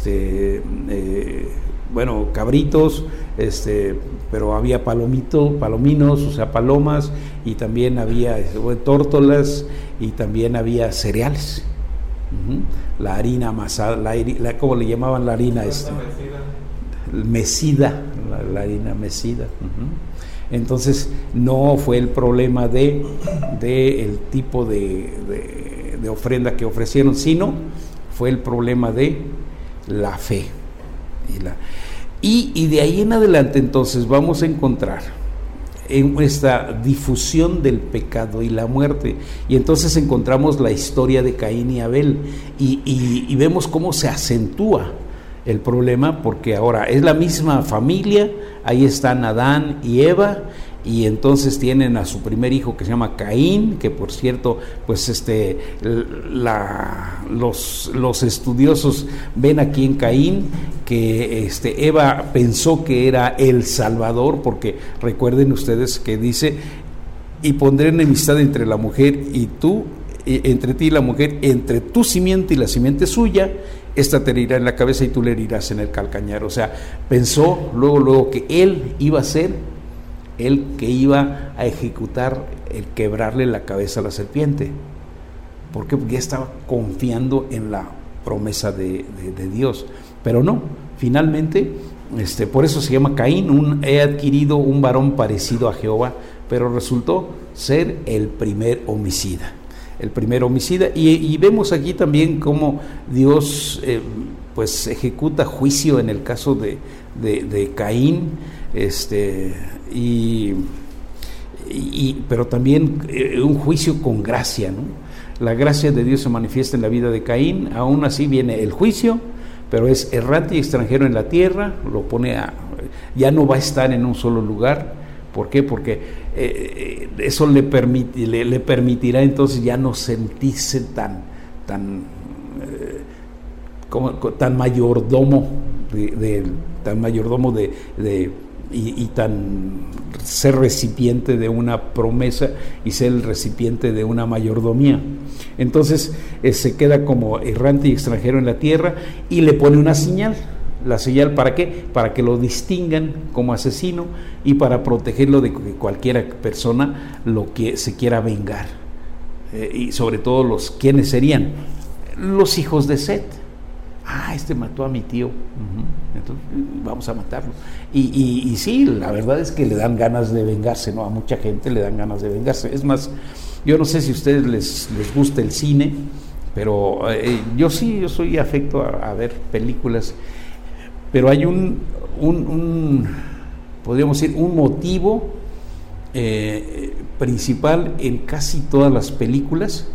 cabritos, pero había palominos, o sea, palomas, y también había tórtolas, y también había cereales. La harina amasada, ¿cómo le llamaban la harina? Mesida, la harina mesida. Entonces no fue el problema de el tipo de ofrenda que ofrecieron, sino fue el problema de la fe. Y de ahí en adelante entonces vamos a encontrar en esta difusión del pecado y la muerte, y entonces encontramos la historia de Caín y Abel, y vemos cómo se acentúa el problema, porque ahora es la misma familia, ahí están Adán y Eva, y entonces tienen a su primer hijo que se llama Caín, que por cierto, pues los estudiosos ven aquí en Caín que Eva pensó que era el Salvador, porque recuerden ustedes que dice: y pondré enemistad entre la mujer y tú, entre ti y la mujer, entre tu simiente y la simiente suya, esta te herirá en la cabeza y tú le herirás en el calcañar. O sea, pensó luego que él iba a ser el que iba a ejecutar el quebrarle la cabeza a la serpiente. ¿Por qué? Porque ya estaba confiando en la promesa de Dios. Pero no, finalmente, por eso se llama Caín, he adquirido un varón parecido a Jehová, pero resultó ser el primer homicida. Y vemos aquí también cómo Dios pues ejecuta juicio en el caso de Caín, pero también un juicio con gracia, ¿no? la gracia de Dios se manifiesta en la vida de Caín, aún así viene el juicio, pero es errante y extranjero en la tierra, lo pone ya no va a estar en un solo lugar. ¿Por qué? Porque eso le permitirá entonces ya no sentirse tan mayordomo y tan ser recipiente de una promesa y ser el recipiente de una mayordomía. Entonces se queda como errante y extranjero en la tierra y le pone una señal. ¿La señal para qué? Para que lo distingan como asesino y para protegerlo de que cualquier persona lo que se quiera vengar. Y sobre todo ¿quiénes serían? Los hijos de Set. Este mató a mi tío, entonces vamos a matarlo. Y sí, la verdad es que le dan ganas de vengarse, ¿no? A mucha gente le dan ganas de vengarse. Es más, yo no sé si a ustedes les gusta el cine, pero yo soy afecto a ver películas, pero hay podríamos decir, un motivo principal en casi todas las películas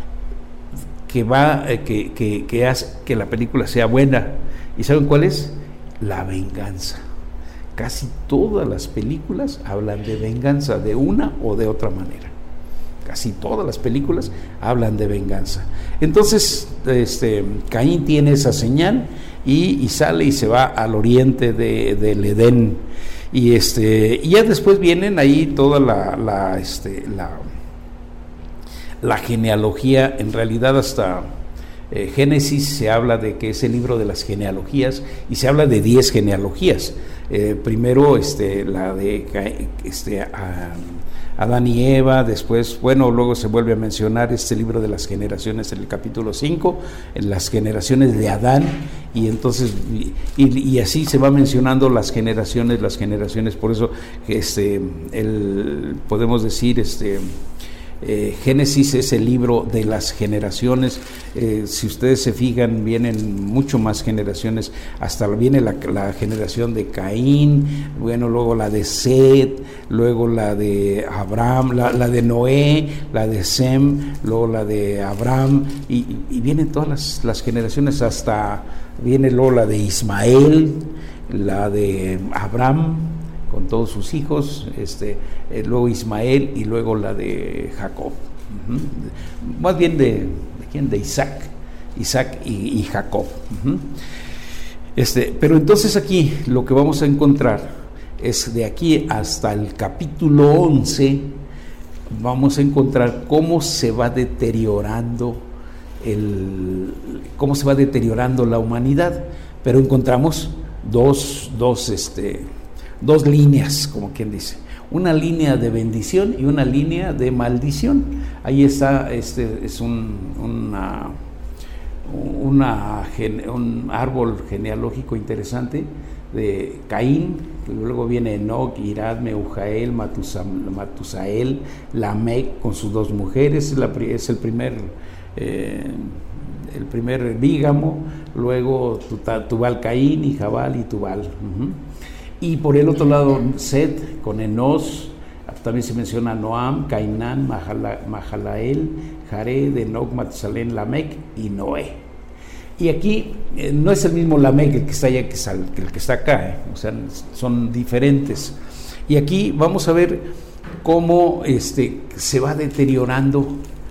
que hace que la película sea buena. ¿Y saben cuál es? La venganza. Casi todas las películas hablan de venganza de una o de otra manera. Casi todas las películas hablan de venganza. Entonces, Caín tiene esa señal y sale y se va al oriente del Edén. Y ya después vienen ahí toda la genealogía. En realidad hasta Génesis se habla de que es el libro de las genealogías y se habla de 10 genealogías. Primero la de Adán y Eva, después, luego se vuelve a mencionar este libro de las generaciones en el capítulo 5, en las generaciones de Adán, y entonces y así se va mencionando las generaciones, por eso podemos decir Génesis es el libro de las generaciones. Si ustedes se fijan, vienen mucho más generaciones, hasta viene la generación de Caín, luego la de Set, luego la de Abraham, la de Noé, la de Sem, luego la de Abraham, y vienen todas las generaciones, hasta viene luego la de Ismael, la de Abraham con todos sus hijos, luego Ismael y luego la de Jacob. Más bien de ¿quién? De Isaac y Jacob. Pero entonces aquí lo que vamos a encontrar es de aquí hasta el capítulo 11, vamos a encontrar cómo se va deteriorando la humanidad, pero encontramos dos líneas, como quien dice, una línea de bendición y una línea de maldición. Ahí está, es un árbol genealógico interesante de Caín, que luego viene Enoc, Irad, Meujael, Matusael, Lamec con sus 2 mujeres, es el primer bígamo, luego Tubal Caín y Jabal y Tubal. Y por el otro lado, Set con Enos, también se menciona Noam, Cainán, Mahalael, Jared, Enoc, Matusalén, Lamec y Noé. Y aquí no es el mismo Lamec el que está allá que el que está acá, o sea, son diferentes. Y aquí vamos a ver cómo se va deteriorando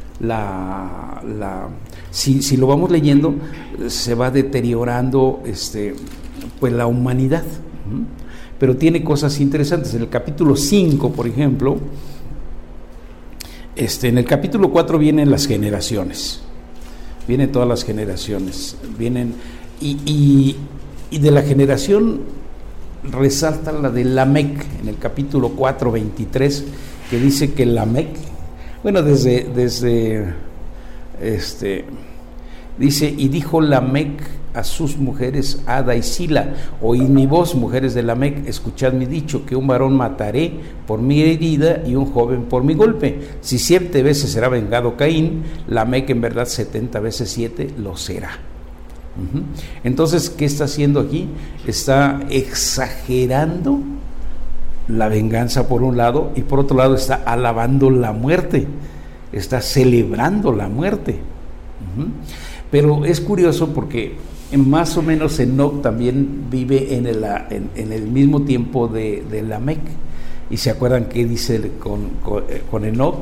si lo vamos leyendo, se va deteriorando pues la humanidad. Pero tiene cosas interesantes. En el capítulo 5, por ejemplo, en el capítulo 4 vienen las generaciones, vienen todas las generaciones, y de la generación resalta la de Lamec en el capítulo 4, 23, que dice que Lamec, dice, y dijo Lamec a sus mujeres Ada y Sila: oíd mi voz, mujeres de Lamec, escuchad mi dicho, que un varón mataré por mi herida y un joven por mi golpe. Si 7 veces será vengado Caín, Lamec en verdad 70 veces 7 lo será. Entonces, ¿qué está haciendo aquí? Está exagerando la venganza por un lado, y por otro lado está alabando la muerte. está celebrando la muerte. Pero es curioso porque más o menos Enoc también vive en el mismo tiempo de Lamec. ¿Y se acuerdan qué dice con Enoc?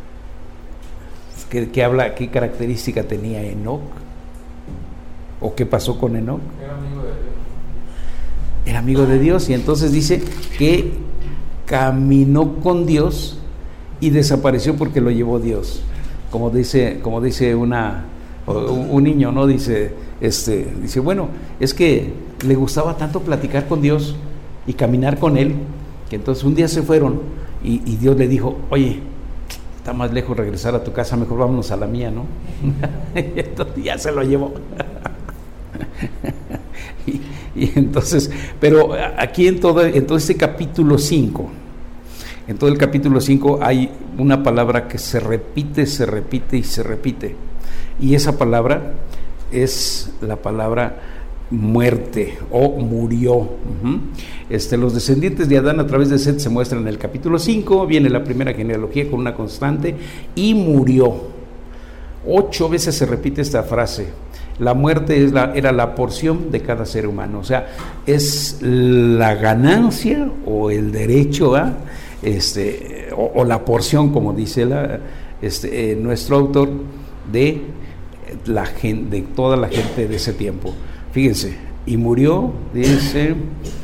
¿Qué habla? ¿Qué característica tenía Enoc? ¿O qué pasó con Enoc? Era amigo de Dios. Era amigo de Dios, y entonces dice que caminó con Dios y desapareció porque lo llevó Dios. Como dice un niño, ¿no? Dice, bueno, es que le gustaba tanto platicar con Dios y caminar con Él, que entonces un día se fueron y Dios le dijo, oye, está más lejos regresar a tu casa, mejor vámonos a la mía, ¿no? Y entonces ya se lo llevó. y entonces, pero aquí en todo este capítulo 5, en todo el capítulo 5 hay una palabra que se repite y se repite, y esa palabra es la palabra muerte o murió. Los descendientes de Adán a través de Set se muestran en el capítulo 5, viene la primera genealogía con una constante, y murió. 8 veces se repite esta frase. La muerte era la porción de cada ser humano, o sea, es la ganancia o el derecho a, o la porción, como dice nuestro autor, de toda la gente de ese tiempo. Fíjense, y murió, dice,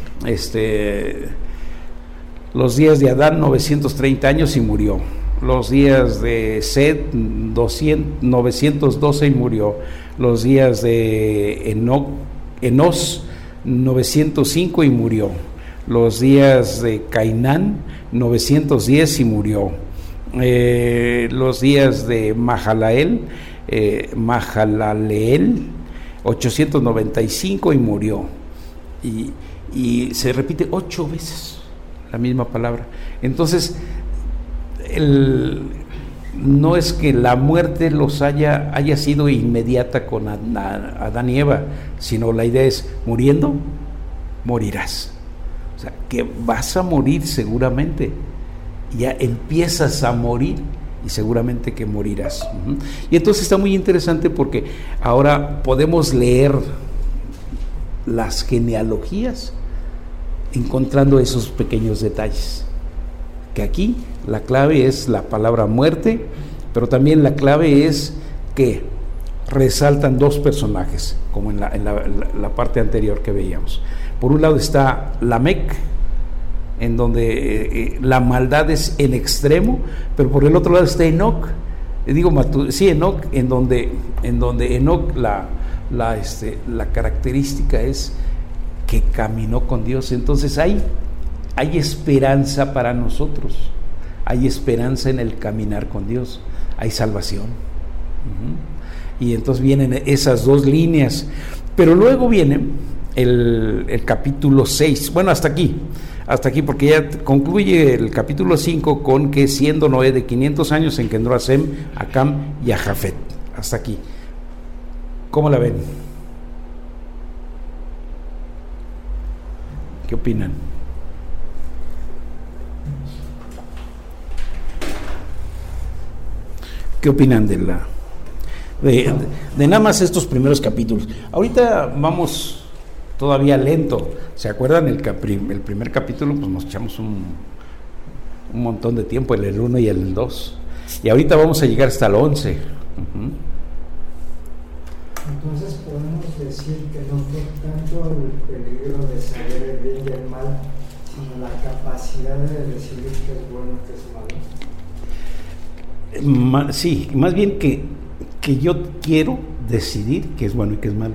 los días de Adán 930 años y murió. Los días de Set 912 y murió. Los días de Enos 905 y murió. Los días de Cainán 910 y murió. Los días de Mahalaleel 895 y murió. Y se repite 8 veces la misma palabra. Entonces, no es que la muerte los haya sido inmediata con Adán y Eva, sino la idea es, muriendo, morirás. O sea, que vas a morir seguramente. Ya empiezas a morir y seguramente que morirás. Y entonces está muy interesante porque ahora podemos leer las genealogías encontrando esos pequeños detalles. Que aquí la clave es la palabra muerte, pero también la clave es que resaltan 2 personajes, como en la parte anterior que veíamos. Por un lado está Lamec, en donde la maldad es en extremo, pero por el otro lado está Enoc, Enoc, en donde Enoc la característica es que caminó con Dios. Entonces hay esperanza para nosotros, hay esperanza en el caminar con Dios, hay salvación. Y entonces vienen esas 2 líneas, pero luego viene el capítulo 6, bueno, hasta aquí, porque ya concluye el capítulo 5 con que siendo Noé de 500 años engendró a Sem, a Cam y a Jafet. Hasta aquí. ¿Cómo la ven? ¿Qué opinan? ¿Qué opinan de nada más estos primeros capítulos? Ahorita vamos todavía lento. ¿Se acuerdan? El primer capítulo, pues nos echamos un montón de tiempo, el 1 y el 2. Y ahorita vamos a llegar hasta el 11. Entonces podemos decir que no fue tanto el peligro de saber el bien y el mal, sino la capacidad de decidir qué es bueno y qué es malo. Sí, más bien que yo quiero decidir qué es bueno y qué es malo.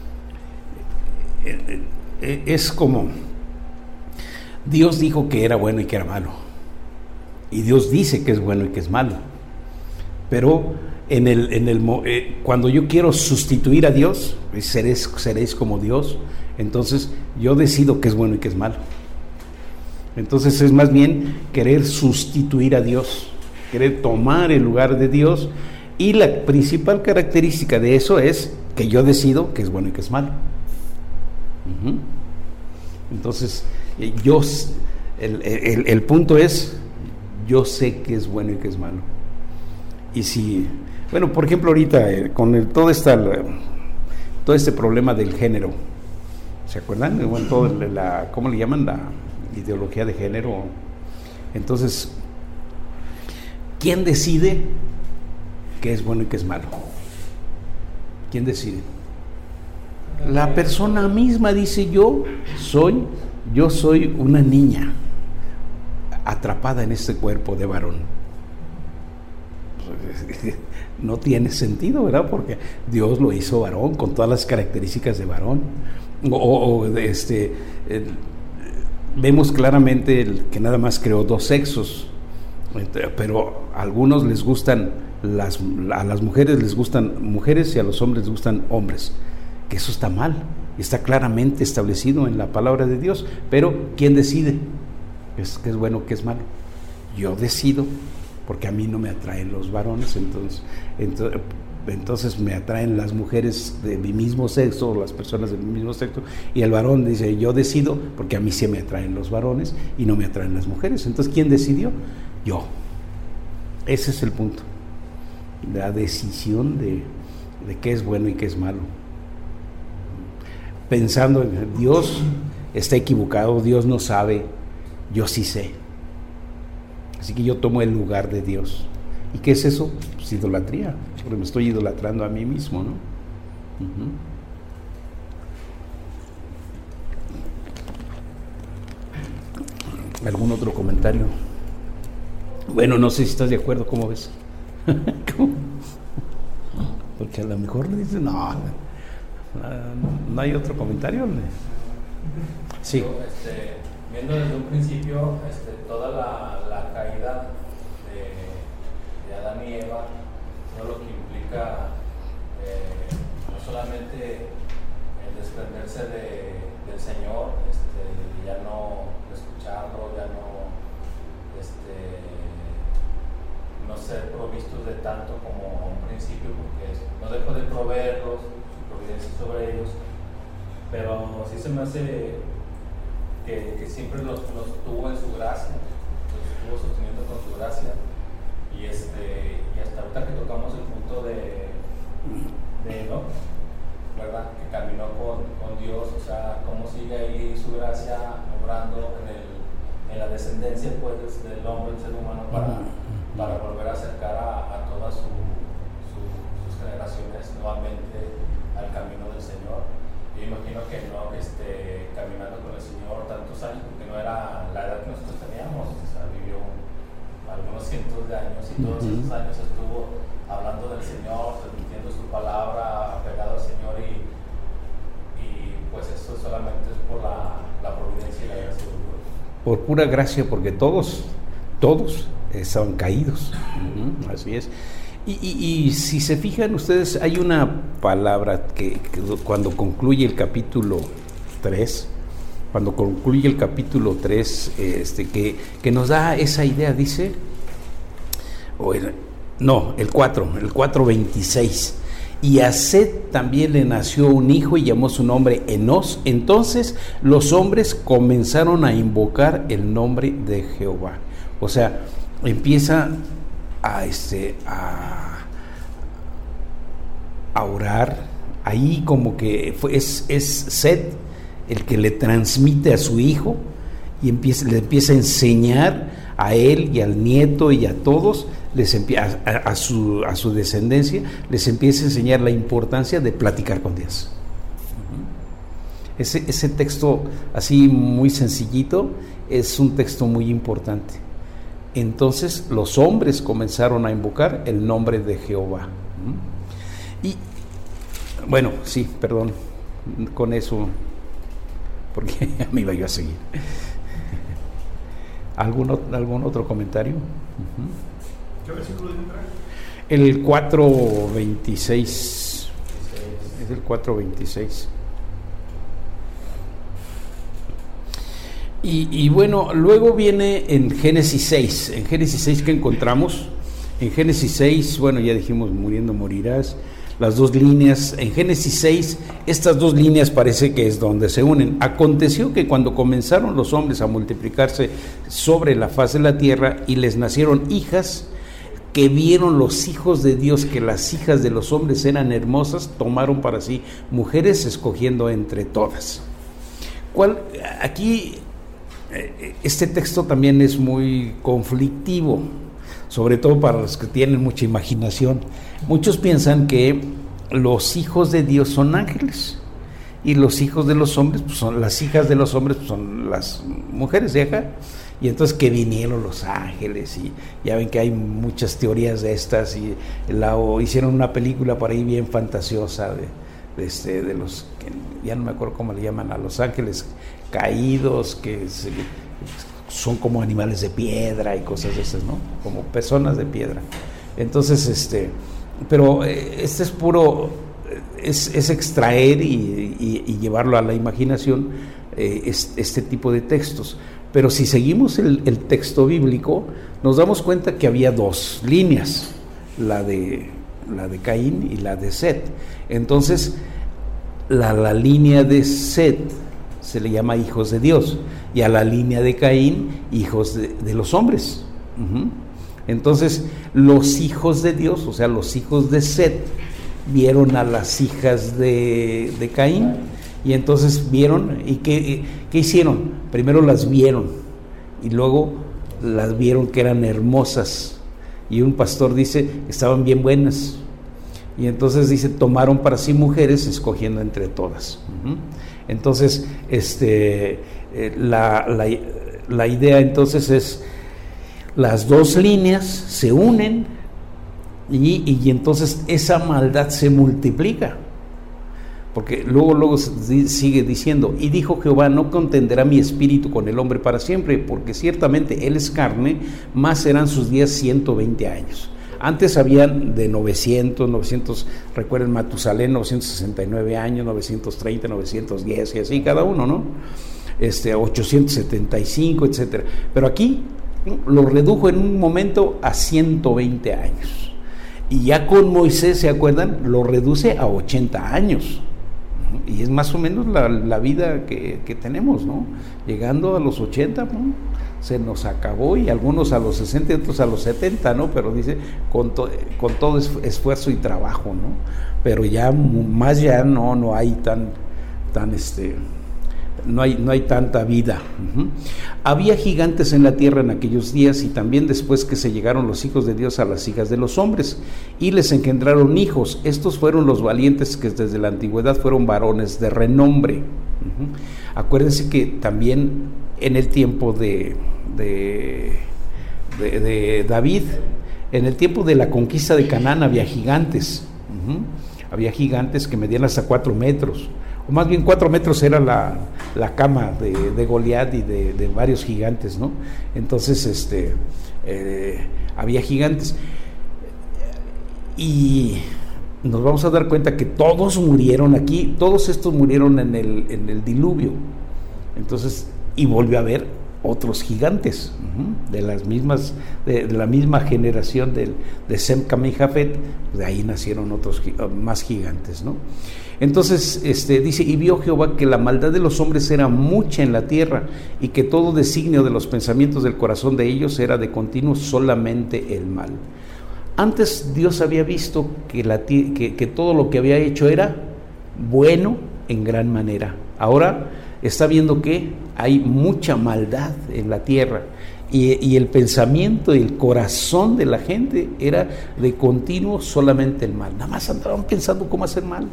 Es como Dios dijo que era bueno y que era malo, y Dios dice que es bueno y que es malo, pero cuando yo quiero sustituir a Dios, seréis como Dios, entonces yo decido qué es bueno y qué es malo. Entonces es más bien querer sustituir a Dios, querer tomar el lugar de Dios, y la principal característica de eso es que yo decido qué es bueno y qué es malo. Entonces el punto es, yo sé qué es bueno y qué es malo, si, bueno, por ejemplo ahorita con todo este problema del género, ¿se acuerdan? Bueno, ¿cómo le llaman? La ideología de género. Entonces, ¿quién decide qué es bueno y qué es malo? ¿Quién decide? La persona misma dice: yo soy una niña atrapada en este cuerpo de varón. No tiene sentido, ¿verdad? Porque Dios lo hizo varón, con todas las características de varón. Vemos claramente que nada más creó dos sexos, pero a algunos les gustan a las mujeres les gustan mujeres y a los hombres les gustan hombres, que eso está mal, está claramente establecido en la palabra de Dios. Pero ¿quién decide qué es bueno, qué es malo? Yo decido, porque a mí no me atraen los varones, entonces me atraen las mujeres de mi mismo sexo, o las personas de mi mismo sexo, y el varón dice: yo decido, porque a mí sí me atraen los varones y no me atraen las mujeres. Entonces, ¿quién decidió? Yo. Ese es el punto, la decisión de qué es bueno y qué es malo. Pensando en Dios está equivocado, Dios no sabe, yo sí sé. Así que yo tomo el lugar de Dios. ¿Y qué es eso? Pues idolatría, porque me estoy idolatrando a mí mismo, ¿no? ¿Algún otro comentario? Bueno, no sé si estás de acuerdo, ¿cómo ves? ¿Cómo? Porque a lo mejor le dicen: no hay otro comentario. Sí. Viendo desde un principio toda la caída de Adán y Eva, todo lo que implica no solamente el desprenderse del Señor, ya no escucharlo, ya no ser provistos de tanto como a un principio, porque no dejó de proveerlos, su providencia sobre ellos, pero sí se me hace que siempre los tuvo en su gracia, los estuvo sosteniendo con su gracia, y hasta ahorita que tocamos el punto de Enoc, ¿verdad? Que caminó con Dios, o sea, cómo sigue ahí su gracia obrando en la descendencia, pues, del hombre, el ser humano, para volver a acercar a todas sus generaciones nuevamente al camino del Señor. Yo imagino que no caminando con el Señor tantos años, porque no era la edad que nosotros teníamos, o sea, vivió algunos cientos de años, y todos esos años estuvo hablando del Señor, transmitiendo su palabra, apegado al Señor, y pues eso solamente es por la providencia y la gracia de Dios. Por pura gracia, porque todos estaban caídos. Así es. Y si se fijan ustedes, hay una palabra que cuando concluye el capítulo 3, que nos da esa idea, dice, el 4:26, y a Set también le nació un hijo y llamó su nombre Enos. Entonces los hombres comenzaron a invocar el nombre de Jehová. O sea, empieza a orar. Ahí como que es Set el que le transmite a su hijo y le empieza a enseñar a él y al nieto y a todos, a su descendencia, les empieza a enseñar la importancia de platicar con Dios. Ese texto así muy sencillito es un texto muy importante. Entonces los hombres comenzaron a invocar el nombre de Jehová. Y bueno, sí, perdón, con eso, porque me iba yo a seguir. ¿Algún otro comentario? ¿Qué versículo dice? El 4:26. Es el 4:26. Y bueno, luego viene en Génesis 6. En Génesis 6, ¿qué encontramos? En Génesis 6, bueno, ya dijimos, muriendo morirás. Las dos líneas, en Génesis 6, estas dos líneas parece que es donde se unen. Aconteció que cuando comenzaron los hombres a multiplicarse sobre la faz de la tierra y les nacieron hijas, que vieron los hijos de Dios que las hijas de los hombres eran hermosas, tomaron para sí mujeres, escogiendo entre todas. Aquí este texto también es muy conflictivo, sobre todo para los que tienen mucha imaginación. Muchos piensan que los hijos de Dios son ángeles y los hijos de los hombres, pues son las hijas de los hombres, pues son las mujeres de acá. Y entonces que vinieron los ángeles, y ya ven que hay muchas teorías de estas, y hicieron una película por ahí bien fantasiosa de los, ya no me acuerdo cómo le llaman, a los ángeles caídos, que son como animales de piedra y cosas de esas, ¿no? Como personas de piedra. Entonces, pero este es puro, es extraer y llevarlo a la imaginación, este tipo de textos. Pero si seguimos el texto bíblico, nos damos cuenta que había dos líneas, la de Caín y la de Set. Entonces, la línea de Set se le llama hijos de Dios, y a la línea de Caín, hijos de los hombres. Entonces, los hijos de Dios, o sea, los hijos de Set, vieron a las hijas de Caín, y entonces vieron, ¿y qué hicieron? Primero las vieron, y luego las vieron que eran hermosas, y un pastor dice, estaban bien buenas, y entonces dice, tomaron para sí mujeres, escogiendo entre todas. Entonces, la idea entonces es, las dos líneas se unen, y entonces esa maldad se multiplica. Porque luego sigue diciendo, y dijo Jehová, no contenderá mi espíritu con el hombre para siempre, porque ciertamente él es carne, más serán sus días 120 años. Antes habían de 900, recuerden Matusalén, 969 años, 930, 910 y así cada uno, ¿no? 875, etcétera. Pero aquí lo redujo en un momento a 120 años. Y ya con Moisés, ¿se acuerdan? Lo reduce a 80 años. Y es más o menos la vida que tenemos, ¿no? Llegando a los 80, ¿no? Se nos acabó, y algunos a los 60 y otros a los 70, ¿no? Pero dice, con todo esfuerzo y trabajo, ¿no? Pero ya más ya no hay no hay tanta vida. Había gigantes en la tierra en aquellos días, y también después que se llegaron los hijos de Dios a las hijas de los hombres, y les engendraron hijos. Estos fueron los valientes que desde la antigüedad fueron varones de renombre. Acuérdense que también en el tiempo de David, en el tiempo de la conquista de Canaán, había gigantes. Había gigantes que medían hasta 4 metros. O más bien 4 metros era la cama de Goliat y de varios gigantes, ¿no? Entonces, había gigantes. Y nos vamos a dar cuenta que todos murieron aquí, todos estos murieron en el diluvio. Entonces, y volvió a haber otros gigantes, de la misma generación de Sem, Cam y Jafet. De ahí nacieron otros más gigantes, ¿no? Entonces dice, y vio Jehová que la maldad de los hombres era mucha en la tierra, y que todo designio de los pensamientos del corazón de ellos era de continuo solamente el mal. Antes Dios había visto que todo lo que había hecho era bueno en gran manera. Ahora está viendo que hay mucha maldad en la tierra, y el pensamiento y el corazón de la gente era de continuo solamente el mal. Nada más andaban pensando cómo hacer mal.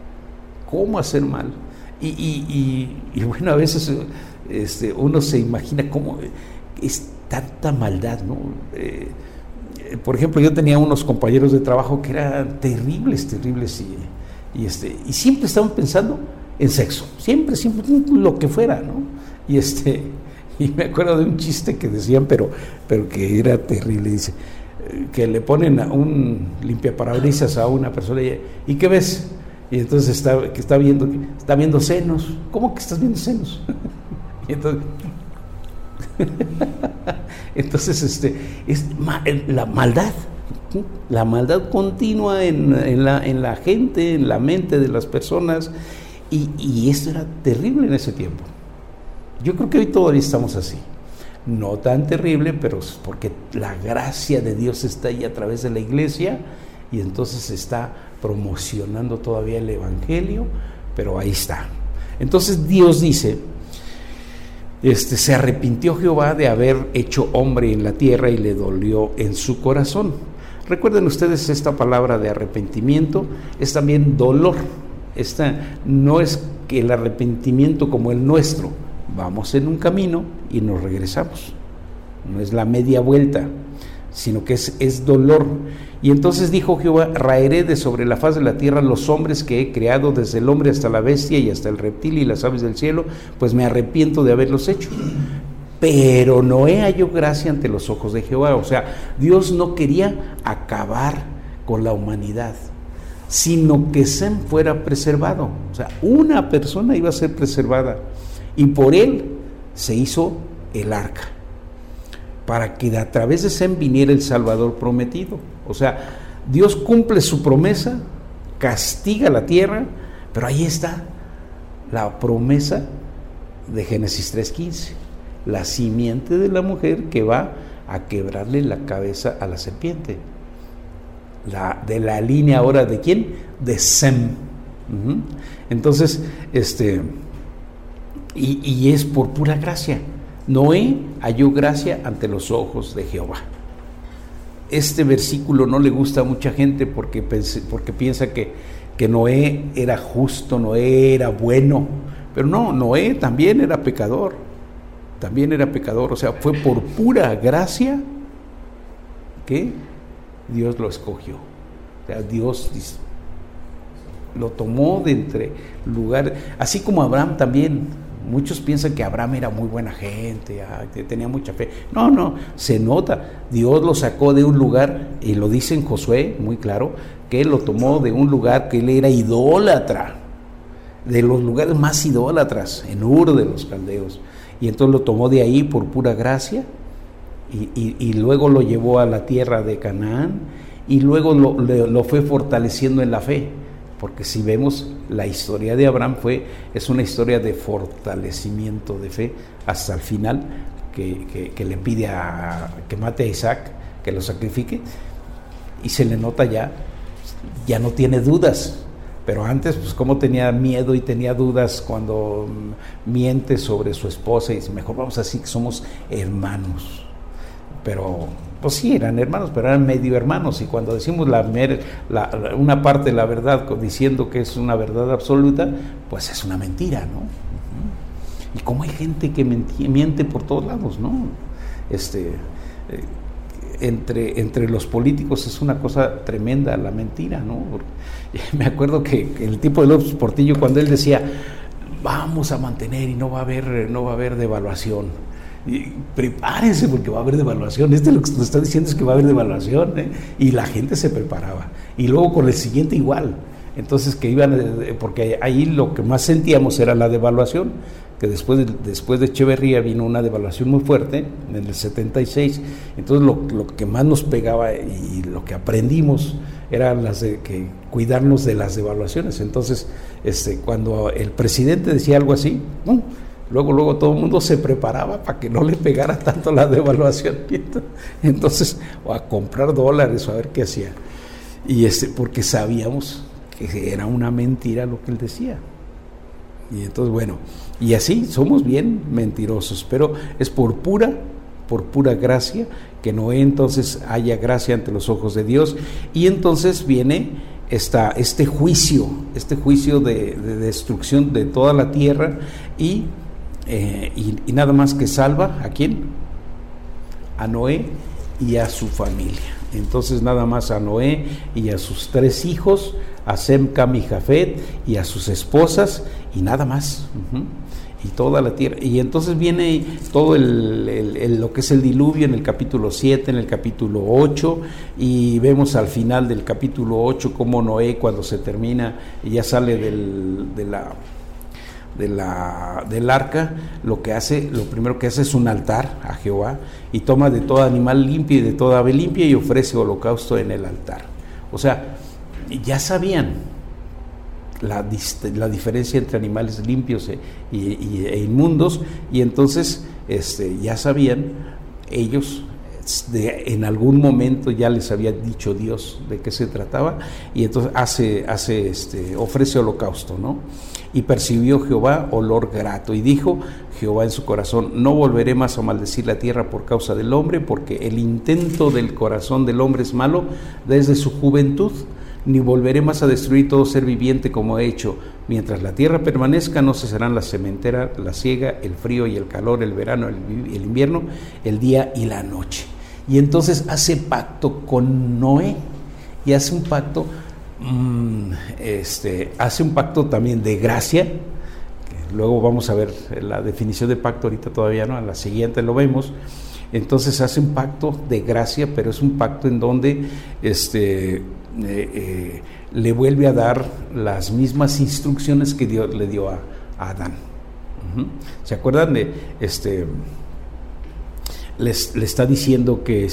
Y bueno, a veces uno se imagina cómo es tanta maldad, ¿no? Por ejemplo, yo tenía unos compañeros de trabajo que eran terribles, y siempre estaban pensando en sexo, siempre, lo que fuera, ¿no? Y me acuerdo de un chiste que decían, pero que era terrible. Dice que le ponen a un limpiaparabrisas a una persona, ¿y qué ves? Y entonces está viendo senos. ¿Cómo que estás viendo senos? Y entonces es la maldad continua en la gente, en la mente de las personas, y esto era terrible en ese tiempo. Yo creo que hoy todavía estamos así. no tan terrible, pero es porque la gracia de Dios está ahí a través de la iglesia, y entonces se está promocionando todavía el evangelio, pero ahí está. Entonces Dios dice, se arrepintió Jehová de haber hecho hombre en la tierra y le dolió en su corazón. Recuerden ustedes, esta palabra de arrepentimiento es también dolor. Esta no es que el arrepentimiento como el nuestro, vamos en un camino y nos regresamos, no es la media vuelta, sino que es dolor. Y entonces dijo Jehová, raeré de sobre la faz de la tierra los hombres que he creado, desde el hombre hasta la bestia y hasta el reptil y las aves del cielo, pues me arrepiento de haberlos hecho. Pero Noé halló gracia ante los ojos de Jehová. O sea, Dios no quería acabar con la humanidad, sino que Sem fuera preservado. O sea, una persona iba a ser preservada, y por él se hizo el arca, para que a través de Sem viniera el Salvador prometido. O sea, Dios cumple su promesa, castiga la tierra, pero ahí está la promesa de Génesis 3:15, la simiente de la mujer que va a quebrarle la cabeza a la serpiente. De la línea ahora de ¿quién? De Sem. Entonces, y es por pura gracia. Noé halló gracia ante los ojos de Jehová. Este versículo no le gusta a mucha gente porque piensa que Noé era justo, Noé era bueno, pero no, Noé también era pecador, o sea, fue por pura gracia que Dios lo escogió. O sea, Dios lo tomó de entre lugares, así como Abraham también. Muchos piensan que Abraham era muy buena gente, que tenía mucha fe. No, se nota. Dios lo sacó de un lugar, y lo dice en Josué, muy claro, que él lo tomó de un lugar que él era idólatra, de los lugares más idólatras, en Ur de los Caldeos. Y entonces lo tomó de ahí por pura gracia, y luego lo llevó a la tierra de Canaán, y luego lo fue fortaleciendo en la fe. Porque si vemos la historia de Abraham es una historia de fortalecimiento de fe hasta el final, que le pide que mate a Isaac, que lo sacrifique, y se le nota ya no tiene dudas. Pero antes, pues como tenía miedo y tenía dudas cuando miente sobre su esposa y dice, mejor vamos a decir que somos hermanos. Pero pues sí, eran hermanos, pero eran medio hermanos, y cuando decimos una parte de la verdad diciendo que es una verdad absoluta, pues es una mentira, ¿no? Y como hay gente que miente por todos lados, ¿no? Entre los políticos es una cosa tremenda la mentira, ¿no? Me acuerdo que el tipo de López Portillo, cuando él decía, vamos a mantener y no va a haber devaluación. Y prepárense porque va a haber devaluación. Lo que nos está diciendo es que va a haber devaluación, y la gente se preparaba, y luego con el siguiente igual. Entonces porque ahí lo que más sentíamos era la devaluación, que después de Echeverría vino una devaluación muy fuerte en el 76. Entonces lo que más nos pegaba y lo que aprendimos era que cuidarnos de las devaluaciones. Entonces cuando el presidente decía algo así, luego todo el mundo se preparaba para que no le pegara tanto la devaluación. Entonces, o a comprar dólares o a ver qué hacía. Y porque sabíamos que era una mentira lo que él decía. Y entonces, bueno, y así somos bien mentirosos, pero es por pura gracia que Noé entonces haya gracia ante los ojos de Dios. Y entonces viene este juicio de destrucción de toda la tierra, y nada más que salva ¿a quién? A Noé y a su familia. Entonces nada más a Noé y a sus 3 hijos, a Sem, Cam y Jafet, y a sus esposas, y nada más. Y toda la tierra. Y entonces viene todo lo que es el diluvio en el capítulo 7, en el capítulo 8, y vemos al final del capítulo 8 cómo Noé, cuando se termina y ya sale del arca, lo primero que hace es un altar a Jehová, y toma de todo animal limpio y de toda ave limpia y ofrece holocausto en el altar. O sea, ya sabían la diferencia entre animales limpios e inmundos, y entonces ya sabían ellos, en algún momento ya les había dicho Dios de qué se trataba, y entonces ofrece holocausto, ¿no? Y percibió Jehová olor grato, y dijo Jehová en su corazón: no volveré más a maldecir la tierra por causa del hombre, porque el intento del corazón del hombre es malo desde su juventud, ni volveré más a destruir todo ser viviente como he hecho. Mientras la tierra permanezca, no cesarán la sementera, la siega, el frío y el calor, el verano, el invierno, el día y la noche. Y entonces hace pacto con Noé, y hace un pacto, hace un pacto también de gracia, que luego vamos a ver la definición de pacto, ahorita todavía no, a la siguiente lo vemos. Entonces hace un pacto de gracia, pero es un pacto en donde le vuelve a dar las mismas instrucciones que Dios le dio a Adán. ¿Se acuerdan de le está diciendo que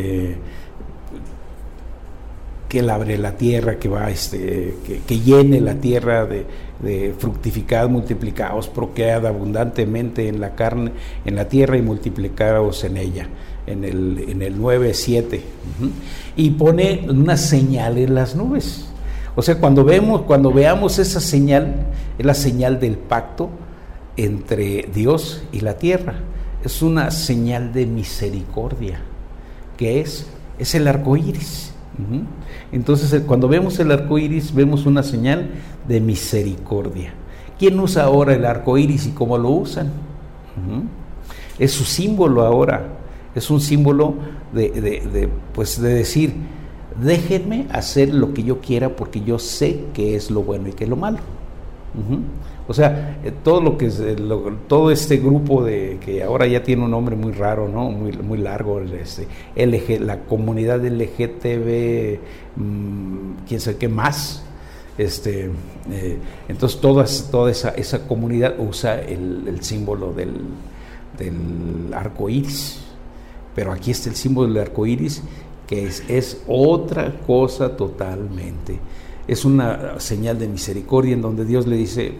que labre la tierra, que va que llene la tierra de fructificad, multiplicaos, procread abundantemente en la carne, en la tierra, y multiplicaos en ella, en el 9:7, y pone una señal en las nubes. O sea, cuando veamos esa señal, es la señal del pacto entre Dios y la tierra. Es una señal de misericordia, que es el arco iris. Entonces, cuando vemos el arco iris, vemos una señal de misericordia. ¿Quién usa ahora el arco iris y cómo lo usan? Es su símbolo ahora. Es un símbolo de decir: déjenme hacer lo que yo quiera, porque yo sé qué es lo bueno y qué es lo malo. O sea, todo este grupo que ahora ya tiene un nombre muy raro, ¿no? Muy largo, la comunidad LGTB, quién sabe qué más. Entonces toda esa comunidad usa el símbolo del arco iris. Pero aquí está el símbolo del arco iris, que es otra cosa totalmente. Es una señal de misericordia en donde Dios le dice: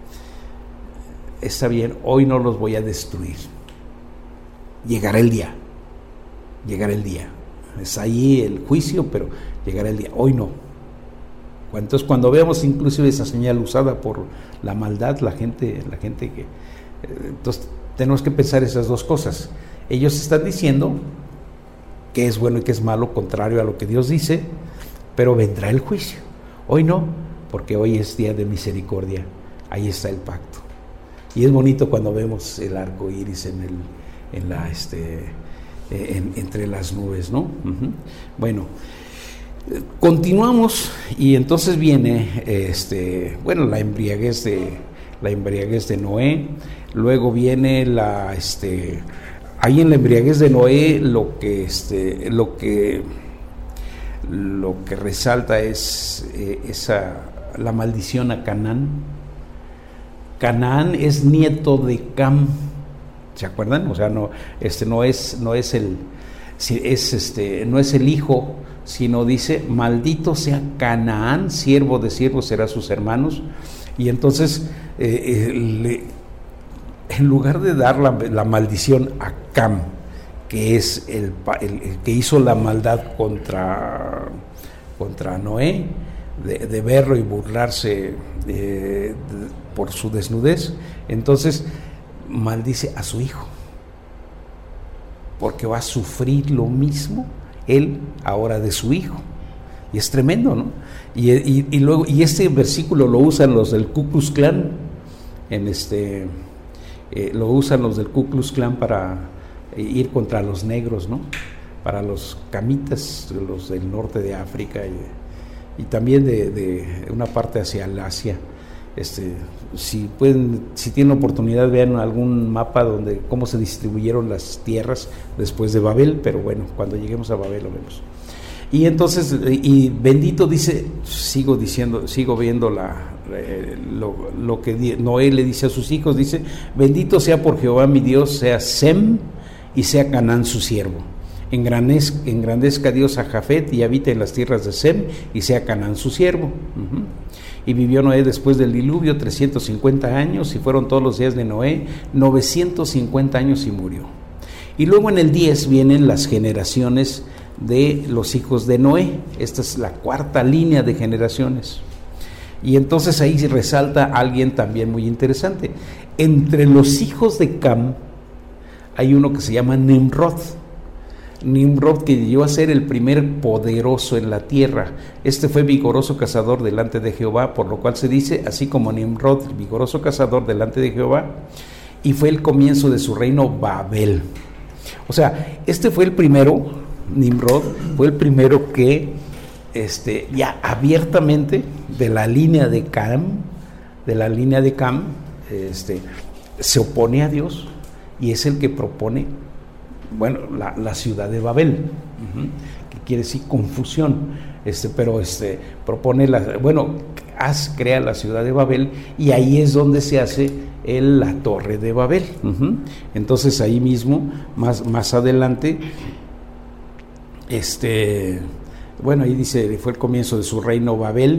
está bien, hoy no los voy a destruir. Llegará el día. Es ahí el juicio, pero llegará el día. Hoy no. Entonces, cuando veamos inclusive esa señal usada por la maldad, la gente que... Entonces, tenemos que pensar esas dos cosas. Ellos están diciendo que es bueno y que es malo, contrario a lo que Dios dice, pero vendrá el juicio. Hoy no, porque hoy es día de misericordia. Ahí está el pacto. Y es bonito cuando vemos el arco iris entre las nubes, ¿no? Bueno, continuamos, y entonces viene la embriaguez de Noé. Luego viene ahí en la embriaguez de Noé lo que resalta es la maldición a Canaán. Canaán es nieto de Cam, ¿se acuerdan? O sea, no es el hijo, sino dice: maldito sea Canaán, siervo de siervos será sus hermanos. Y entonces en lugar de dar la maldición a Cam, que es el que hizo la maldad contra Noé, de verlo y burlarse por su desnudez, entonces maldice a su hijo, porque va a sufrir lo mismo él ahora de su hijo. Y es tremendo, ¿no? Y luego, y este versículo lo usan los del Ku Klux Klan, lo usan los del Ku Klux Klan para ir contra los negros, ¿no? Para los camitas, los del norte de África y también de una parte hacia el Asia. Si tienen oportunidad, vean algún mapa donde cómo se distribuyeron las tierras después de Babel, pero bueno, cuando lleguemos a Babel lo vemos. Y entonces, y bendito dice, sigo viendo lo que Noé le dice a sus hijos, dice: bendito sea por Jehová mi Dios, sea Sem y sea Canaán su siervo. Engrandezca Dios a Jafet y habite en las tierras de Sem y sea Canaán su siervo. Y vivió Noé después del diluvio 350 años, y fueron todos los días de Noé 950 años y murió. Y luego en el 10 vienen las generaciones de los hijos de Noé. Esta es la cuarta línea de generaciones. Y entonces ahí resalta alguien también muy interesante. Entre los hijos de Cam hay uno que se llama Nimrod. Nimrod, que llegó a ser el primer poderoso en la tierra. Este fue vigoroso cazador delante de Jehová, por lo cual se dice, así como Nimrod, vigoroso cazador delante de Jehová, y fue el comienzo de su reino Babel. O sea, este fue el primero, Nimrod, fue el primero que ya abiertamente de la línea de Cam, se opone a Dios, y es el que propone, bueno, la ciudad de Babel, que quiere decir confusión, propone crea la ciudad de Babel, y ahí es donde se hace la torre de Babel. Entonces ahí mismo, más adelante, ahí dice, fue el comienzo de su reino Babel,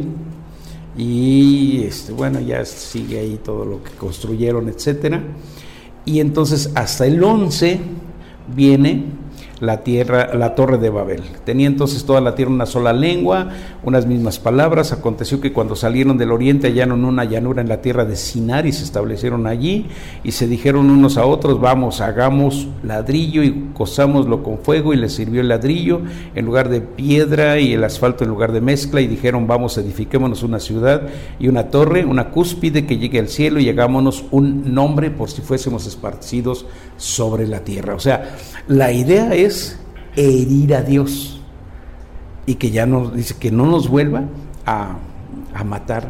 y ya sigue ahí todo lo que construyeron, etcétera. Y entonces hasta el 11 viene la torre de Babel. Tenía entonces toda la tierra una sola lengua, unas mismas palabras. Aconteció que cuando salieron del oriente hallaron una llanura en la tierra de Sinar y se establecieron allí, y se dijeron unos a otros, vamos, hagamos ladrillo y cozámoslo con fuego, y les sirvió el ladrillo en lugar de piedra y el asfalto en lugar de mezcla, y dijeron, vamos, edifiquémonos una ciudad y una torre, una cúspide que llegue al cielo, y hagámonos un nombre por si fuésemos esparcidos sobre la tierra. O sea, la idea es herir a Dios, y que ya nos dice que no nos vuelva a matar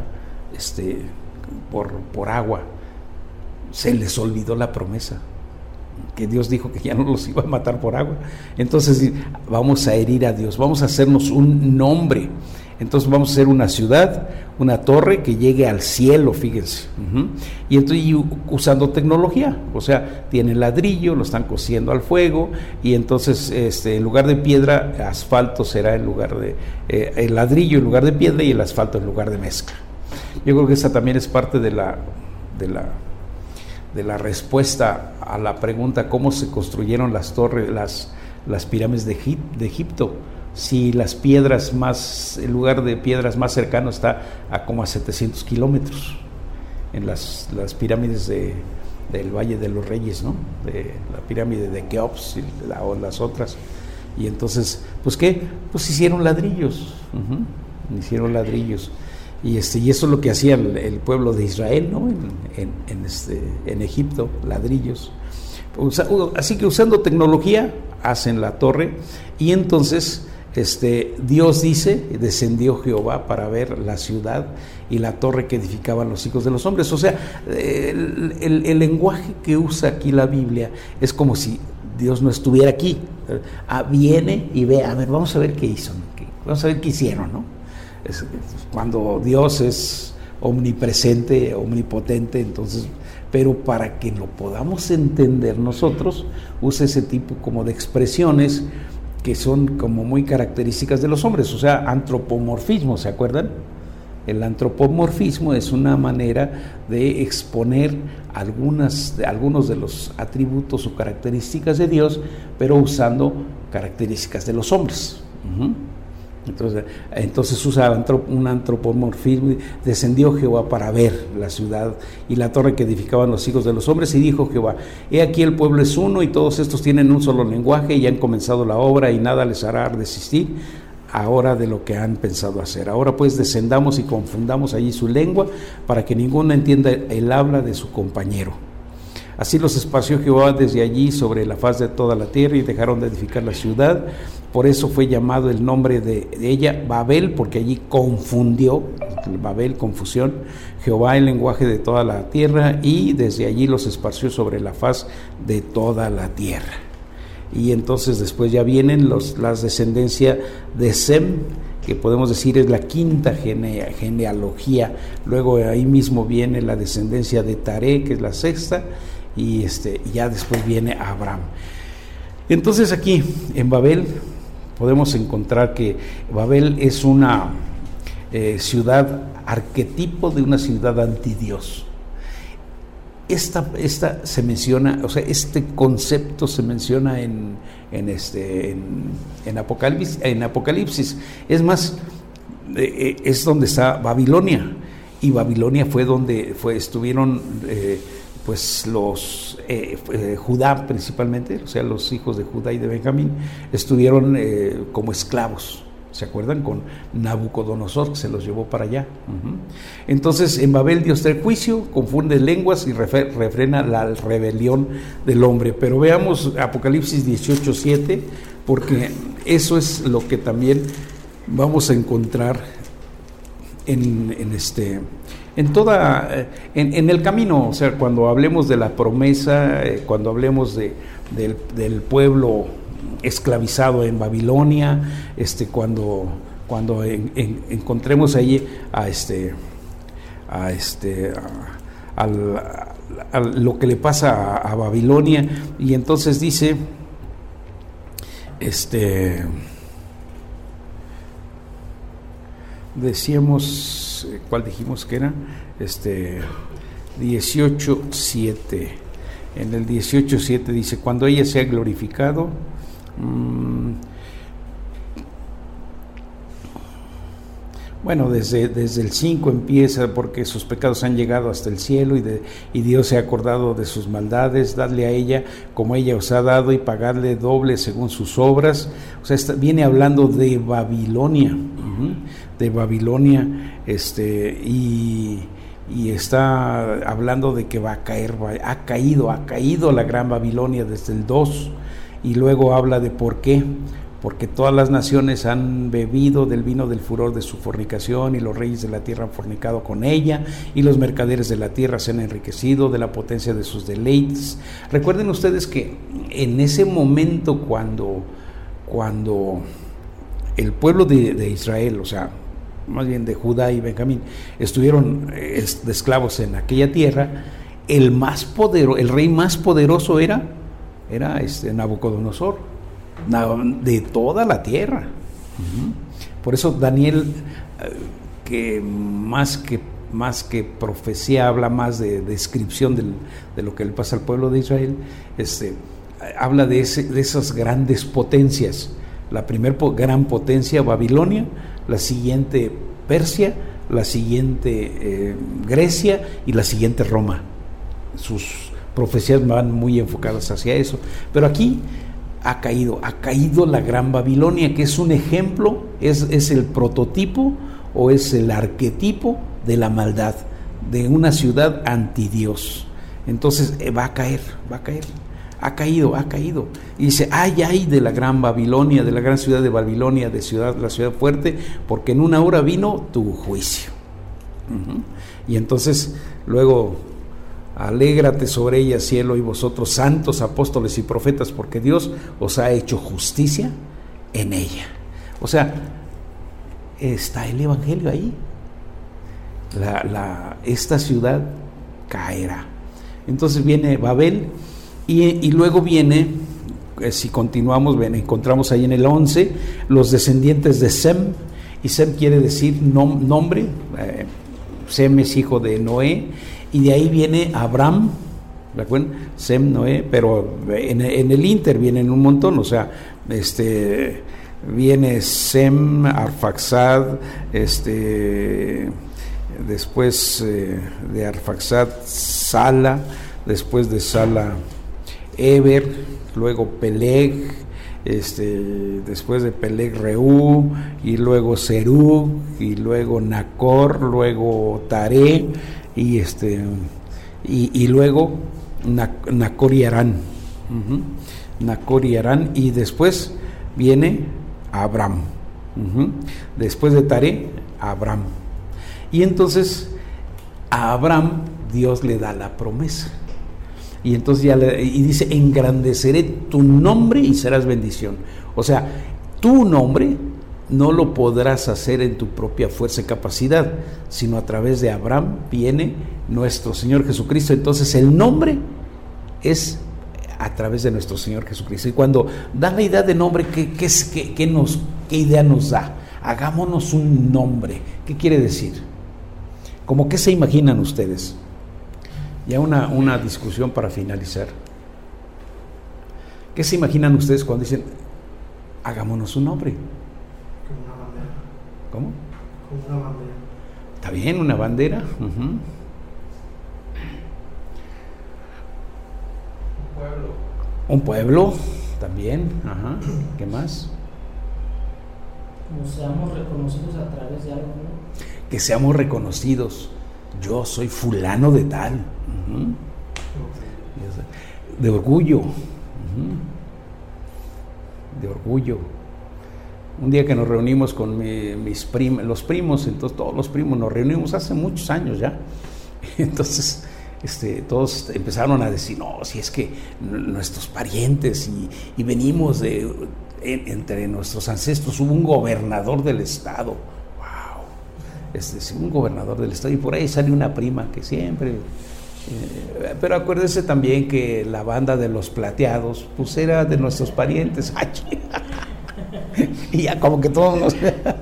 por agua. Se les olvidó la promesa, que Dios dijo que ya no los iba a matar por agua. Entonces vamos a herir a Dios, vamos a hacernos un nombre. Entonces vamos a hacer una ciudad, una torre que llegue al cielo, fíjense. Y entonces usando tecnología, o sea, tienen ladrillo, lo están cociendo al fuego, y entonces en lugar de piedra, asfalto será en lugar de el ladrillo en lugar de piedra, y el asfalto en lugar de mezcla. Yo creo que esa también es parte de la respuesta a la pregunta cómo se construyeron las torres, las pirámides de Egipto. Si el lugar de piedras más cercano está a como a 700 kilómetros, en las pirámides del Valle de los Reyes, ¿no? De la pirámide de Keops o las otras. Y entonces, pues ¿qué? Pues hicieron ladrillos, y eso es lo que hacía el pueblo de Israel, ¿no? En Egipto, ladrillos. Así que usando tecnología hacen la torre, y entonces Dios dice, descendió Jehová para ver la ciudad y la torre que edificaban los hijos de los hombres. O sea, el lenguaje que usa aquí la Biblia es como si Dios no estuviera aquí. Viene y ve, a ver, vamos a ver qué hizo, vamos a ver qué hicieron, ¿no? Cuando Dios es omnipresente, omnipotente, entonces, pero para que lo podamos entender nosotros, usa ese tipo como de expresiones que son como muy características de los hombres, o sea, antropomorfismo, ¿se acuerdan? El antropomorfismo es una manera de exponer algunos de los atributos o características de Dios, pero usando características de los hombres. Entonces usa un antropomorfismo. Descendió Jehová para ver la ciudad y la torre que edificaban los hijos de los hombres, y dijo Jehová, he aquí el pueblo es uno, y todos estos tienen un solo lenguaje, y han comenzado la obra, y nada les hará desistir ahora de lo que han pensado hacer. Ahora pues descendamos y confundamos allí su lengua, para que ninguno entienda el habla de su compañero. Así los esparció Jehová desde allí sobre la faz de toda la tierra, y dejaron de edificar la ciudad. Por eso fue llamado el nombre de ella Babel, porque allí confundió, Babel, confusión, Jehová el lenguaje de toda la tierra, y desde allí los esparció sobre la faz de toda la tierra. Y entonces después ya vienen las descendencias de Sem, que podemos decir es la quinta genealogía. Luego ahí mismo viene la descendencia de Taré, que es la sexta, y ya después viene Abraham. Entonces aquí en Babel podemos encontrar que Babel es una ciudad, arquetipo de una ciudad antidios. Esta se menciona, o sea, este concepto se menciona en Apocalipsis. Es más, es donde está Babilonia, y Babilonia fue donde estuvieron pues los Judá principalmente, o sea, los hijos de Judá y de Benjamín estuvieron como esclavos. ¿Se acuerdan? Con Nabucodonosor, que se los llevó para allá. Entonces, en Babel Dios trae juicio, confunde lenguas y refrena la rebelión del hombre. Pero veamos Apocalipsis 18:7, porque eso es lo que también vamos a encontrar en el camino. O sea, cuando hablemos de la promesa, cuando hablemos del pueblo esclavizado en Babilonia, cuando encontremos ahí a lo que le pasa a Babilonia, y entonces dice decíamos, ¿cuál dijimos que era? 18:7. En el 18:7 dice: cuando ella sea glorificado, bueno, desde el 5 empieza: porque sus pecados han llegado hasta el cielo, y Dios se ha acordado de sus maldades. Dadle a ella como ella os ha dado, y pagadle doble según sus obras. O sea, viene hablando de Babilonia, y está hablando de que va a caer, ha caído la gran Babilonia desde el 2, y luego habla de por qué: porque todas las naciones han bebido del vino del furor de su fornicación, y los reyes de la tierra han fornicado con ella, y los mercaderes de la tierra se han enriquecido de la potencia de sus deleites. Recuerden ustedes que en ese momento, cuando el pueblo de Israel, o sea, más bien de Judá y Benjamín, estuvieron de esclavos en aquella tierra, el rey más poderoso era Nabucodonosor, de toda la tierra. Por eso Daniel, que más que profecía, habla más de descripción de lo que le pasa al pueblo de Israel, habla de esas grandes potencias. La primera gran potencia, Babilonia; la siguiente, Persia; la siguiente, Grecia; y la siguiente, Roma. Sus profecías van muy enfocadas hacia eso. Pero aquí ha caído la gran Babilonia, que es un ejemplo, es el prototipo, o es el arquetipo de la maldad, de una ciudad antidios. Entonces va a caer. Ha caído. Y dice: ay de la gran Babilonia, de la gran ciudad de Babilonia, la ciudad fuerte, porque en una hora vino tu juicio. Y entonces luego: alégrate sobre ella, cielo, y vosotros, santos apóstoles y profetas, porque Dios os ha hecho justicia en ella. O sea, está el evangelio ahí. Esta ciudad caerá. Entonces viene Babel. Y luego viene, si continuamos, encontramos ahí en el 11 los descendientes de Sem, y Sem quiere decir nombre. Sem es hijo de Noé, y de ahí viene Abraham, ¿recuerdan? Sem, Noé, pero en el Inter vienen un montón, o sea, viene Sem, Arfaxad, después de Arfaxad, Sala, después de Sala, Eber, luego Peleg, después de Peleg, Reú, y luego Serug, y luego Nacor, luego Taré, y luego Nacor y Harán. Nacor y Harán, y después viene Abraham. Después de Taré, Abraham. Y entonces a Abraham Dios le da la promesa. Y entonces y dice: engrandeceré tu nombre y serás bendición. O sea, tu nombre no lo podrás hacer en tu propia fuerza y capacidad, sino a través de Abraham viene nuestro Señor Jesucristo. Entonces el nombre es a través de nuestro Señor Jesucristo. Y cuando da la idea de nombre, ¿qué idea nos da? hagámonos un nombre. ¿Qué quiere decir? ¿Cómo qué se imaginan ustedes? Ya una discusión para finalizar. ¿Qué se imaginan ustedes cuando dicen, hagámonos un nombre? Como una bandera. ¿Cómo? Como una bandera. ¿Está bien? ¿Una bandera? Uh-huh. Un pueblo, también. Ajá. ¿Qué más? Como seamos reconocidos a través de algo, ¿no? Que seamos reconocidos. Yo soy fulano de tal. Uh-huh. De orgullo. Uh-huh. De orgullo. Un día que nos reunimos con los primos, entonces todos los primos nos reunimos hace muchos años ya. Entonces todos empezaron a decir, no, si es que nuestros parientes y venimos entre nuestros ancestros hubo un gobernador del estado. Wow. Un gobernador del estado, y por ahí sale una prima que siempre... pero acuérdese también que la banda de los plateados pues era de nuestros parientes. Y ya como que todos nos...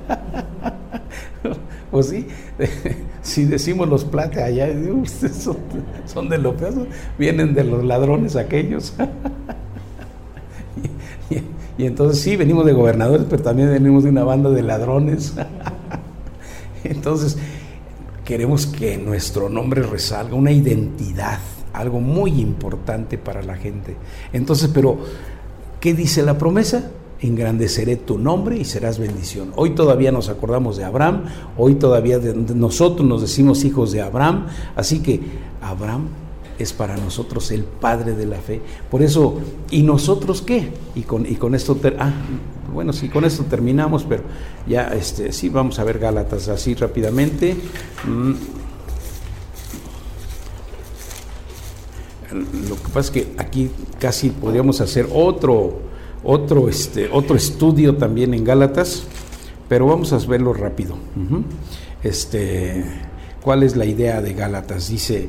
pues sí, si decimos los plateados allá, ustedes son de lo peor, vienen de los ladrones aquellos. Y entonces sí, venimos de gobernadores, pero también venimos de una banda de ladrones. Entonces queremos que nuestro nombre resalga, una identidad, algo muy importante para la gente. Entonces, pero ¿qué dice la promesa? Engrandeceré tu nombre y serás bendición. Hoy todavía nos acordamos de Abraham, hoy todavía nosotros nos decimos hijos de Abraham, así que Abraham es para nosotros el padre de la fe. Por eso, ¿y nosotros qué? Y con esto bueno, sí, con esto terminamos, pero ya sí vamos a ver Gálatas así rápidamente. Lo que pasa es que aquí casi podríamos hacer otro estudio también en Gálatas, pero vamos a verlo rápido. Uh-huh. ¿Cuál es la idea de Gálatas? Dice,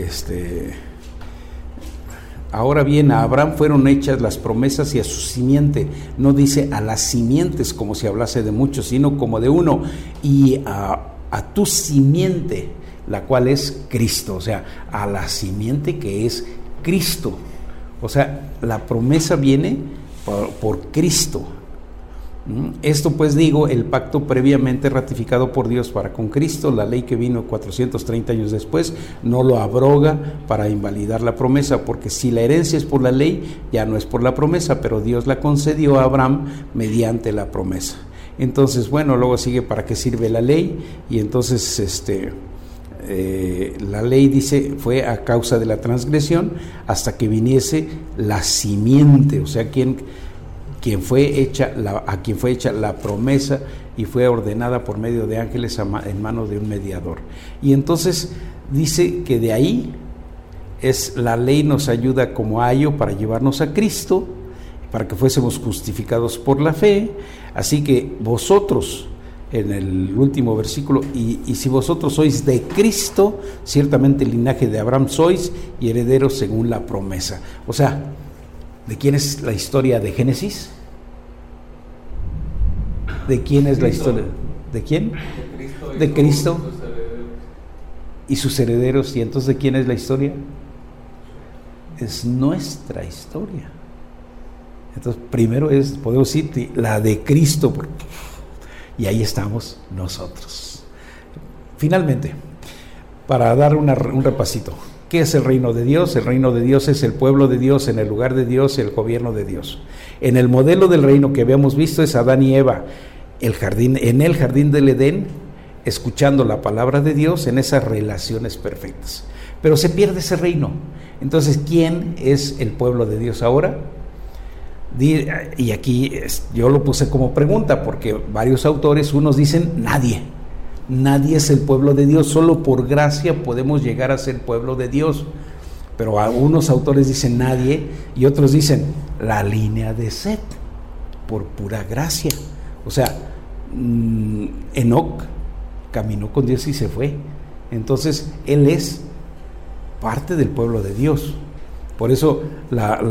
ahora bien, a Abraham fueron hechas las promesas y a su simiente. No dice a las simientes como si hablase de muchos, sino como de uno, y a tu simiente, la cual es Cristo, o sea, a la simiente que es Cristo. O sea, la promesa viene por Cristo. Esto pues digo, el pacto previamente ratificado por Dios para con Cristo, la ley que vino 430 años después, no lo abroga para invalidar la promesa, porque si la herencia es por la ley, ya no es por la promesa, pero Dios la concedió a Abraham mediante la promesa. Entonces, bueno, luego sigue para qué sirve la ley, y entonces la ley dice fue a causa de la transgresión hasta que viniese la simiente, o sea, a quien fue hecha la promesa y fue ordenada por medio de ángeles en manos de un mediador. Y entonces dice que de ahí la ley nos ayuda como ayo para llevarnos a Cristo, para que fuésemos justificados por la fe. Así que vosotros, en el último versículo, y si vosotros sois de Cristo, ciertamente el linaje de Abraham sois y herederos según la promesa. O sea, ¿de quién es la historia de Génesis? ¿De quién es la historia? ¿De quién? De Cristo y sus herederos. ¿Y entonces de quién es la historia? Es nuestra historia. Entonces, primero podemos decir, la de Cristo, y ahí estamos nosotros. Finalmente, para dar un repasito, ¿qué es el reino de Dios? El reino de Dios es el pueblo de Dios, en el lugar de Dios, el gobierno de Dios. En el modelo del reino que habíamos visto es Adán y Eva, en el jardín del Edén, escuchando la palabra de Dios en esas relaciones perfectas. Pero se pierde ese reino. Entonces, ¿quién es el pueblo de Dios ahora? Y aquí yo lo puse como pregunta, porque varios autores, unos dicen nadie es el pueblo de Dios, solo por gracia podemos llegar a ser pueblo de Dios. Pero algunos autores dicen nadie, y otros dicen la línea de Set, por pura gracia. O sea, Enoc caminó con Dios y se fue, entonces él es parte del pueblo de Dios. Por eso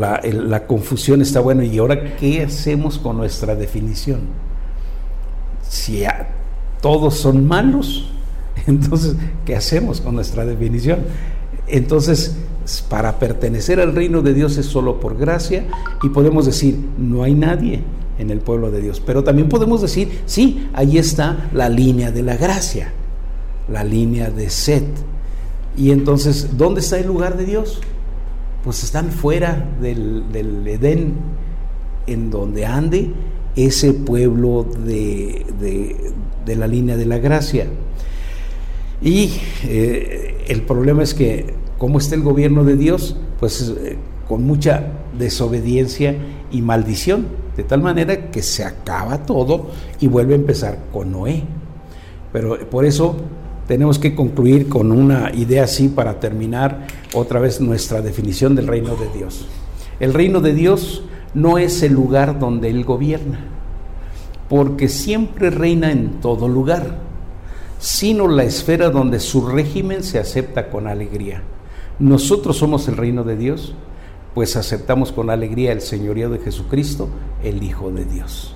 la confusión está buena. ¿Y ahora qué hacemos con nuestra definición? Si todos son malos, entonces, ¿qué hacemos con nuestra definición? Entonces, para pertenecer al reino de Dios es solo por gracia, y podemos decir, no hay nadie en el pueblo de Dios, pero también podemos decir, sí, ahí está la línea de la gracia, la línea de Set. Y entonces, ¿dónde está el lugar de Dios? Pues están fuera del Edén, en donde ande ese pueblo de la línea de la gracia. Y el problema es que, ¿cómo está el gobierno de Dios? Pues con mucha desobediencia y maldición, de tal manera que se acaba todo y vuelve a empezar con Noé. Pero por eso tenemos que concluir con una idea así para terminar otra vez nuestra definición del reino de Dios. El reino de Dios no es el lugar donde Él gobierna, porque siempre reina en todo lugar, sino la esfera donde su régimen se acepta con alegría. Nosotros somos el reino de Dios, pues aceptamos con alegría el señorío de Jesucristo, el Hijo de Dios.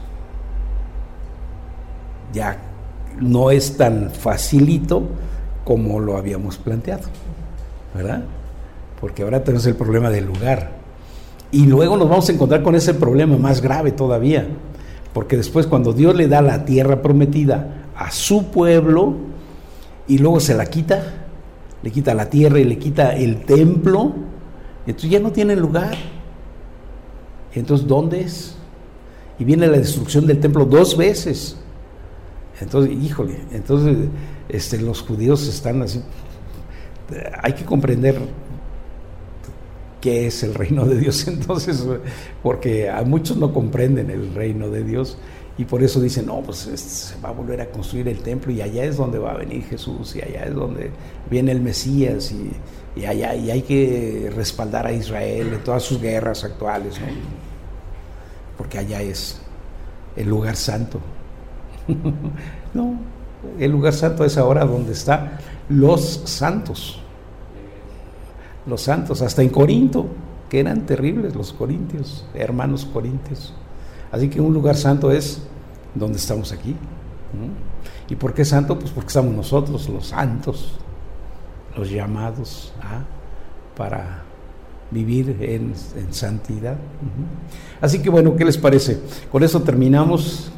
Ya no es tan facilito como lo habíamos planteado, ¿verdad? Porque ahora tenemos el problema del lugar, y luego nos vamos a encontrar con ese problema más grave todavía, porque después, cuando Dios le da la tierra prometida a su pueblo y luego se la quita, le quita la tierra y le quita el templo, entonces ya no tienen lugar. Entonces, ¿dónde es? Y viene la destrucción del templo 2 veces. Entonces, híjole, entonces los judíos están así. Hay que comprender qué es el reino de Dios, entonces, porque a muchos no comprenden el reino de Dios, y por eso dicen, no, pues se va a volver a construir el templo, y allá es donde va a venir Jesús, y allá es donde viene el Mesías, y allá, y hay que respaldar a Israel en todas sus guerras actuales, ¿no? Porque allá es el lugar santo. No, el lugar santo es ahora donde están los santos. Los santos, hasta en Corinto, que eran terribles los corintios, hermanos corintios. Así que un lugar santo es donde estamos aquí. ¿Y por qué santo? Pues porque estamos nosotros, los santos, los llamados para vivir en santidad. Así que bueno, ¿qué les parece? Con eso terminamos.